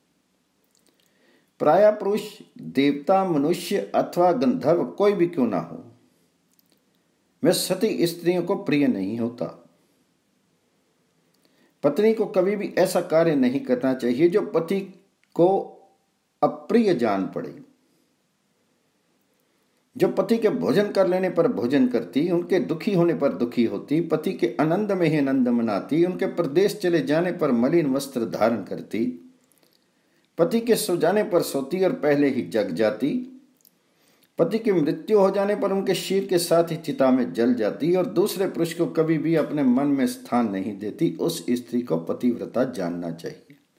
प्राय पुरुष देवता, मनुष्य अथवा गंधर्व कोई भी क्यों ना हो, वह सती स्त्रियों को प्रिय नहीं होता। पत्नी को कभी भी ऐसा कार्य नहीं करना चाहिए जो पति को अप्रिय जान पड़े। जो पति के भोजन कर लेने पर भोजन करती, उनके दुखी होने पर दुखी होती, पति के आनंद में ही आनंद मनाती, उनके प्रदेश चले जाने पर मलिन वस्त्र धारण करती, पति के सो जाने पर सोती और पहले ही जग जाती, पति की मृत्यु हो जाने पर उनके शीर के साथ ही चिता में जल जाती और दूसरे पुरुष को कभी भी अपने मन में स्थान नहीं देती, उस स्त्री को पतिव्रता जानना चाहिए।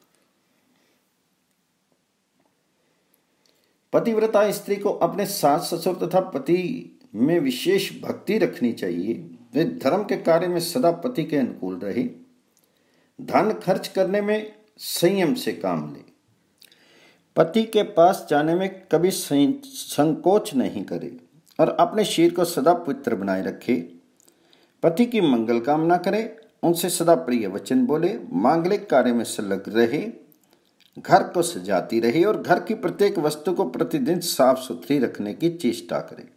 पतिव्रता स्त्री को अपने सास ससुर तथा पति में विशेष भक्ति रखनी चाहिए। वे धर्म के कार्य में सदा पति के अनुकूल रहे। धन खर्च करने में संयम से काम ले। पति के पास जाने में कभी संकोच नहीं करे और अपने शीर को सदा पवित्र बनाए रखे। पति की मंगल कामना करे, उनसे सदा प्रिय वचन बोले, मांगलिक कार्य में संलग्न रहे, घर को सजाती रहे और घर की प्रत्येक वस्तु को प्रतिदिन साफ सुथरी रखने की चेष्टा करे।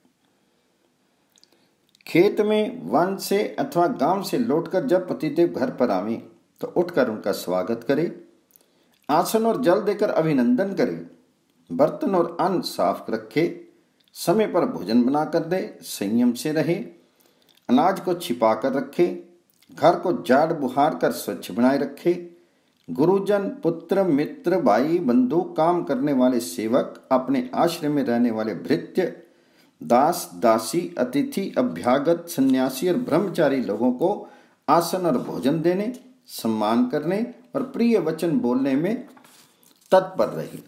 खेत में, वन से अथवा गांव से लौटकर जब पतिदेव घर पर आवे तो उठकर उनका स्वागत करे, आसन और जल देकर अभिनंदन करे, बर्तन और अन्न साफ रखे, समय पर भोजन बना कर दे, संयम से रहे, अनाज को छिपा कर रखे, घर को झाड़ बुहार कर स्वच्छ बनाए रखे, गुरुजन, पुत्र, मित्र, भाई, बंधु, काम करने वाले सेवक, अपने आश्रम में रहने वाले भृत्य, दास, दासी, अतिथि, अभ्यागत, सन्यासी और ब्रह्मचारी लोगों को आसन और भोजन देने, सम्मान करने और प्रिय वचन बोलने में तत्पर रही।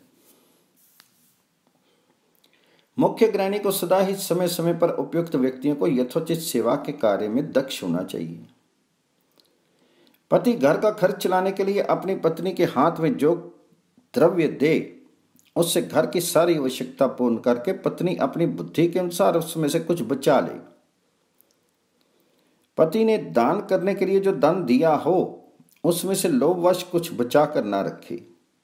मुख्य गृहिणी को सदा ही समय समय पर उपयुक्त व्यक्तियों को यथोचित सेवा के कार्य में दक्ष होना चाहिए। पति घर का खर्च चलाने के लिए अपनी पत्नी के हाथ में जो द्रव्य दे उससे घर की सारी आवश्यकता पूर्ण करके पत्नी अपनी बुद्धि के अनुसार उसमें से कुछ बचा ले। पति ने दान करने के लिए जो धन दिया हो उसमें से लोभवश कुछ बचा कर ना रखे।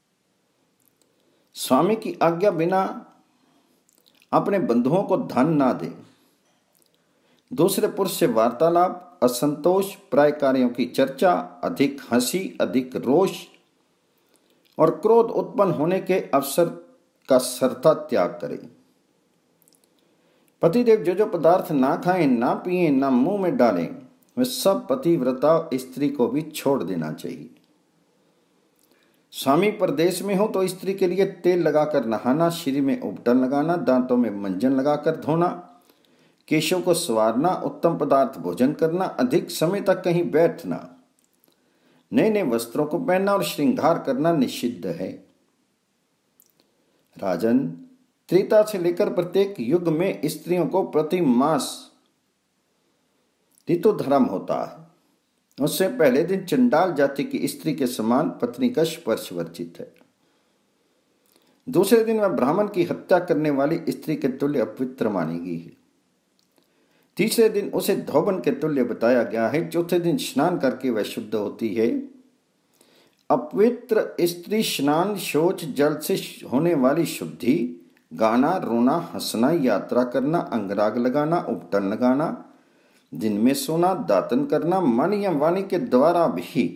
स्वामी की आज्ञा बिना अपने बंधुओं को धन ना दे। दूसरे पुरुष से वार्तालाप, असंतोष, प्राय कार्यों की चर्चा, अधिक हंसी, अधिक रोष और क्रोध उत्पन्न होने के अवसर का सरता त्याग करें। पतिदेव जो जो पदार्थ ना खाएं, ना पिएं, ना मुंह में डालें, वे सब पतिव्रता स्त्री को भी छोड़ देना चाहिए। स्वामी परदेश में हो तो स्त्री के लिए तेल लगाकर नहाना, शरीर में उपटन लगाना, दांतों में मंजन लगाकर धोना, केशों को संवारना, उत्तम पदार्थ भोजन करना, अधिक समय तक कहीं बैठना, नए नए वस्त्रों को पहनना और श्रृंगार करना निषिद्ध है। राजन, त्रेता से लेकर प्रत्येक युग में स्त्रियों को प्रति मास ऋतु धर्म होता है। उससे पहले दिन चंडाल जाति की स्त्री के समान पत्नी का स्पर्श वर्जित है। दूसरे दिन वह ब्राह्मण की हत्या करने वाली स्त्री के तुल्य अपवित्र मानी गई है। तीसरे दिन उसे धोबन के तुल्य बताया गया है। चौथे दिन स्नान करके वह शुद्ध होती है। अपवित्र स्त्री स्नान, शौच जल से होने वाली शुद्धि, गाना, रोना, हंसना, यात्रा करना, अंगराग लगाना, उपटन लगाना, दिन में सोना, दातन करना, मन या वाणी के द्वारा भी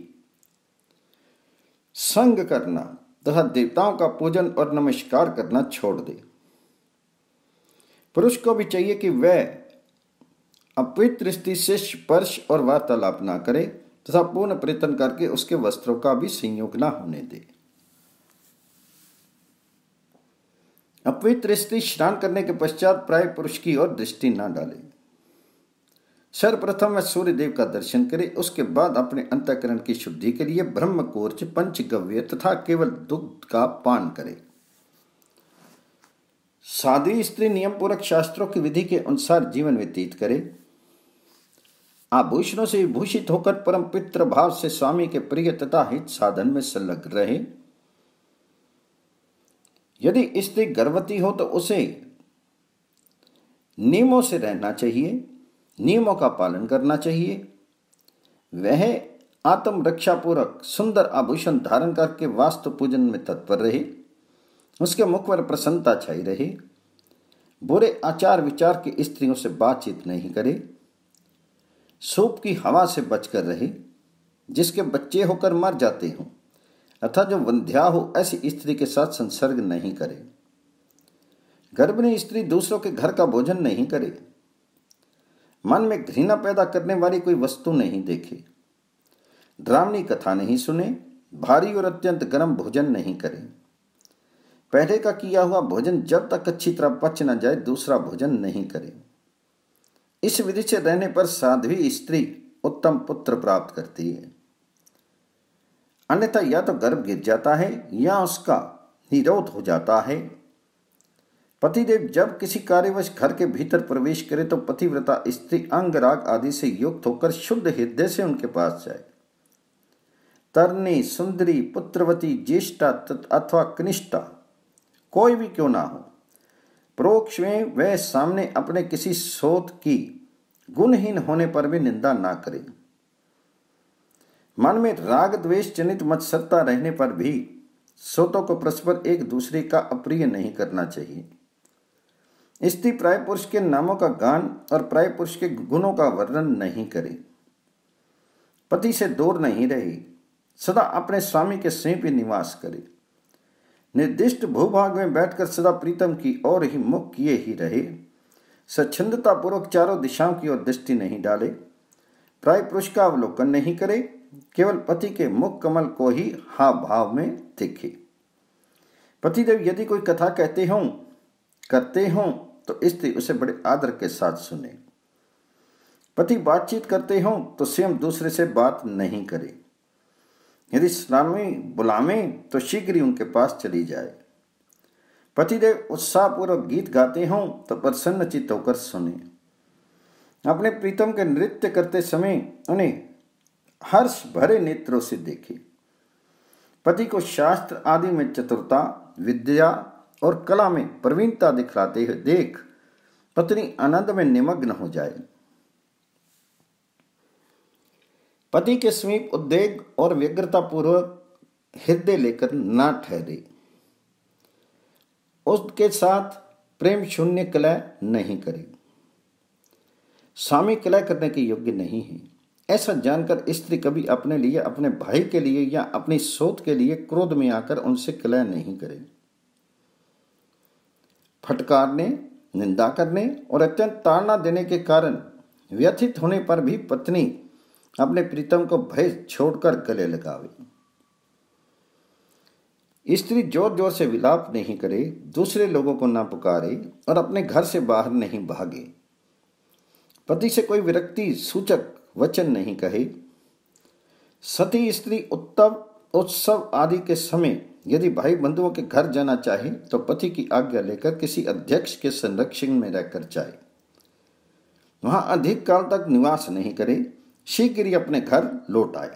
संग करना तथा देवताओं का पूजन और नमस्कार करना छोड़ दे। पुरुष को भी चाहिए कि वह अपवित्र स्त्री से स्पर्श और वार्तालाप ना करे तथा पूर्ण परितन करके उसके वस्त्रों का भी संयोग ना होने दे। अपवित्र स्त्री स्नान करने के पश्चात प्राय पुरुष की ओर दृष्टि ना डाले। सर्वप्रथम वह सूर्य देव का दर्शन करे, उसके बाद अपने अंतःकरण की शुद्धि के लिए ब्रह्मकोर्च, पंचगव्य तथा केवल दुग्ध का पान करे। साध्वी स्त्री नियम पूर्वक शास्त्रों की विधि के अनुसार जीवन व्यतीत करे। आभूषणों से विभूषित होकर परम पितृ भाव से स्वामी के प्रिय तथा हित साधन में संलग्न रहे। यदि स्त्री गर्भवती हो तो उसे नियमों से रहना चाहिए, नियमों का पालन करना चाहिए। वह आत्म रक्षा पूर्वक सुंदर आभूषण धारण करके वास्तु पूजन में तत्पर रहे। उसके मुख पर प्रसन्नता छाई रहे। बुरे आचार विचार की स्त्रियों से बातचीत नहीं करे। सूप की हवा से बचकर रहे। जिसके बच्चे होकर मर जाते हों अथवा जो वंध्या हो, ऐसी स्त्री के साथ संसर्ग नहीं करे। गर्भिणी स्त्री दूसरों के घर का भोजन नहीं करे। मन में घृणा पैदा करने वाली कोई वस्तु नहीं देखे। डरावनी कथा नहीं सुने। भारी और अत्यंत गर्म भोजन नहीं करे। पहले का किया हुआ भोजन जब तक अच्छी तरह पच न जाए दूसरा भोजन नहीं करे। इस विधि से रहने पर साध्वी स्त्री उत्तम पुत्र प्राप्त करती है। अन्यथा या तो गर्भ गिर जाता है या उसका निरोध हो जाता है। पतिदेव जब किसी कार्यवश घर के भीतर प्रवेश करे तो पतिव्रता स्त्री अंग राग आदि से युक्त होकर शुद्ध हृदय से उनके पास जाए। तरनी, सुंदरी, पुत्रवती, ज्येष्ठा अथवा कनिष्ठा कोई भी क्यों ना हो, परोक्ष में वह सामने अपने किसी सोत की गुणहीन होने पर भी निंदा ना करे। मन में राग द्वेष जनित मत्सरता रहने पर भी सोतों को परस्पर एक दूसरे का अप्रिय नहीं करना चाहिए। स्त्री प्राय पुरुष के नामों का गान और प्राय पुरुष के गुणों का वर्णन नहीं करे। पति से दूर नहीं रहे, सदा अपने स्वामी के समीप ही निवास करे। निर्दिष्ट भूभाग में बैठकर सदा प्रीतम की ओर ही मुख किए ही रहे। स्वच्छंदता पूर्वक चारों दिशाओं की ओर दृष्टि नहीं डाले। प्राय पुरुष का अवलोकन नहीं करे, केवल पति के मुख कमल को ही हाव भाव में देखे। पतिदेव यदि कोई कथा कहते हों करते हों तो स्त्री उसे बड़े आदर के साथ सुने। पति बातचीत करते हों तो स्वयं दूसरे से बात नहीं करे। यदि स्वामी बुलावे तो शीघ्र ही उनके पास चली जाए। पतिदेव उत्साहपूर्वक गीत गाते हों तो प्रसन्नचित्त होकर सुने। अपने प्रीतम के नृत्य करते समय उन्हें हर्ष भरे नेत्रों से देखे। पति को शास्त्र आदि में चतुरता, विद्या, और कला में प्रवीणता दिखलाते हुए देख पत्नी आनंद में निमग्न हो जाए। पति के समीप उद्वेग और व्यग्रता पूर्वक हृदय लेकर ना ठहरे, उसके साथ प्रेम शून्य कलह नहीं करे। स्वामी कलह करने के योग्य नहीं है। ऐसा जानकर स्त्री कभी अपने लिए, अपने भाई के लिए या अपनी सोच के लिए क्रोध में आकर उनसे कलह नहीं करे। फटकारने, निंदा करने और अत्यंत ताड़ना देने के कारण व्यथित होने पर भी पत्नी अपने प्रीतम को भय छोड़कर गले लगावे। स्त्री जोर जोर से विलाप नहीं करे, दूसरे लोगों को ना पुकारे और अपने घर से बाहर नहीं भागे। पति से कोई विरक्ति सूचक वचन नहीं कहे। सती स्त्री उत्सव उत्सव आदि के समय यदि भाई बंधुओं के घर जाना चाहे तो पति की आज्ञा लेकर किसी अध्यक्ष के संरक्षण में रहकर जाए। वहां अधिक काल तक निवास नहीं करे, शीघ्र ही अपने घर लौट आए।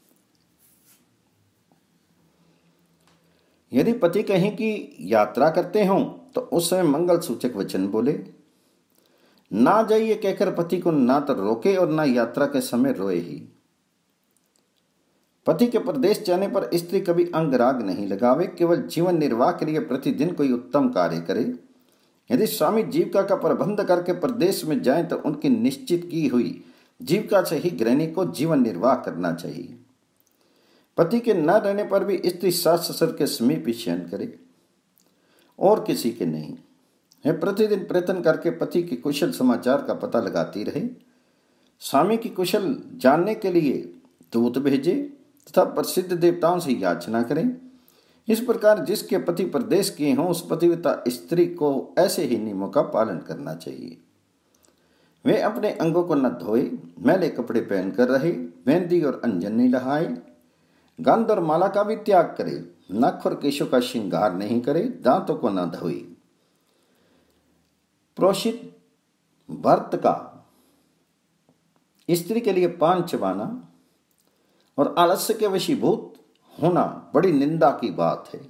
यदि पति कहीं की यात्रा करते हों तो उस समय मंगल सूचक वचन बोले। ना जाइए कहकर पति को ना तो रोके और ना यात्रा के समय रोए ही। पति के प्रदेश जाने पर स्त्री कभी अंगराग नहीं लगावे, केवल जीवन निर्वाह के लिए प्रतिदिन कोई उत्तम कार्य करे। यदि स्वामी जीविका का प्रबंध करके प्रदेश में जाएं तो उनकी निश्चित की हुई जीविका से ही गृहिणी को जीवन निर्वाह करना चाहिए। पति के न रहने पर भी स्त्री सास ससुर के समीप ही शयन करे और किसी के नहीं है। प्रतिदिन प्रयत्न करके पति के कुशल समाचार का पता लगाती रहे। स्वामी की कुशल जानने के लिए दूत भेजे तथा प्रसिद्ध देवताओं से याचना करें। इस प्रकार जिसके पति प्रदेश किए हों उस पतिव्रता स्त्री को ऐसे ही नियमों का पालन करना चाहिए। वे अपने अंगों को न धोए, मैले कपड़े पहनकर रहे, मेहंदी और अंजन नहीं लगाए, गंध और माला का भी त्याग करे, नख और केशों का श्रृंगार नहीं करे, दांतों को न धोए। प्रोषित भर्त का स्त्री के लिए पान चबाना और आलस्य के वशीभूत होना बड़ी निंदा की बात है।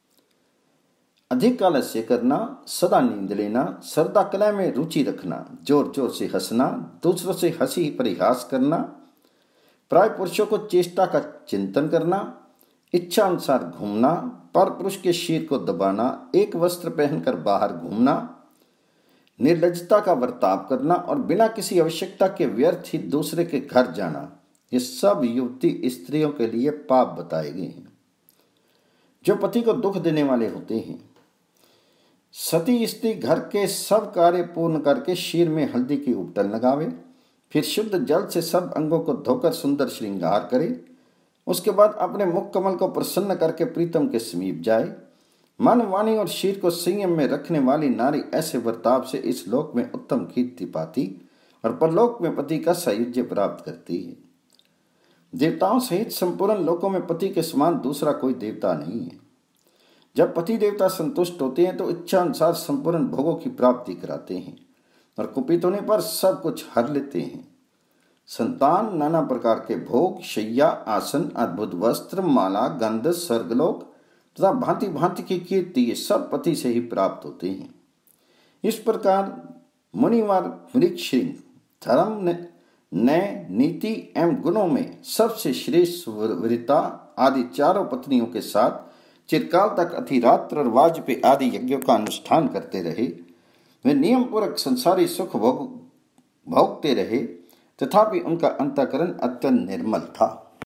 अधिक आलस्य करना, सदा नींद लेना, सरदा कला में रुचि रखना, जोर जोर से हंसना, दूसरों से हंसी परिहास करना, प्राय पुरुषों को चेष्टा का चिंतन करना, इच्छा अनुसार घूमना, पर पुरुष के शीर को दबाना, एक वस्त्र पहनकर बाहर घूमना, निर्लज्जता का बर्ताव करना और बिना किसी आवश्यकता के व्यर्थ ही दूसरे के घर जाना, ये सब युवती स्त्रियों के लिए पाप बताए गए हैं जो पति को दुख देने वाले होते हैं। सती स्त्री घर के सब कार्य पूर्ण करके शीर में हल्दी की उपटन लगावे, फिर शुद्ध जल से सब अंगों को धोकर सुंदर श्रृंगार करे। उसके बाद अपने मुख कमल को प्रसन्न करके प्रीतम के समीप जाए। मन, वाणी और शीर को संयम में रखने वाली नारी ऐसे बर्ताव से इस लोक में उत्तम कीर्ति पाती और परलोक में पति का सायुज्य प्राप्त करती है। देवताओं सहित संपूर्ण लोकों में पति के समान दूसरा कोई देवता नहीं है। जब पति देवता संतुष्ट होते हैं तो इच्छा अनुसार संपूर्ण भोगों की प्राप्ति कराते हैं और कुपित होने पर सब कुछ हर लेते हैं। संतान, नाना प्रकार के भोग, शैया, आसन, अद्भुत वस्त्र, माला, गंध, स्वर्गलोक तथा भांति भांति की कीर्ति ये सब पति से ही प्राप्त होते हैं। इस प्रकार मुनिवर वृक्षिंग धर्म, न्याय, नीति एवं गुणों में सबसे श्रेष्ठ वीरता आदि चारों पत्नियों के साथ चिरकाल तक अतिरात्र और वाजपेयी आदि यज्ञों का अनुष्ठान करते रहे। वे नियम पूर्वक संसारी सुख भोग भोगते रहे, तथापि उनका अंतःकरण अत्यंत निर्मल था।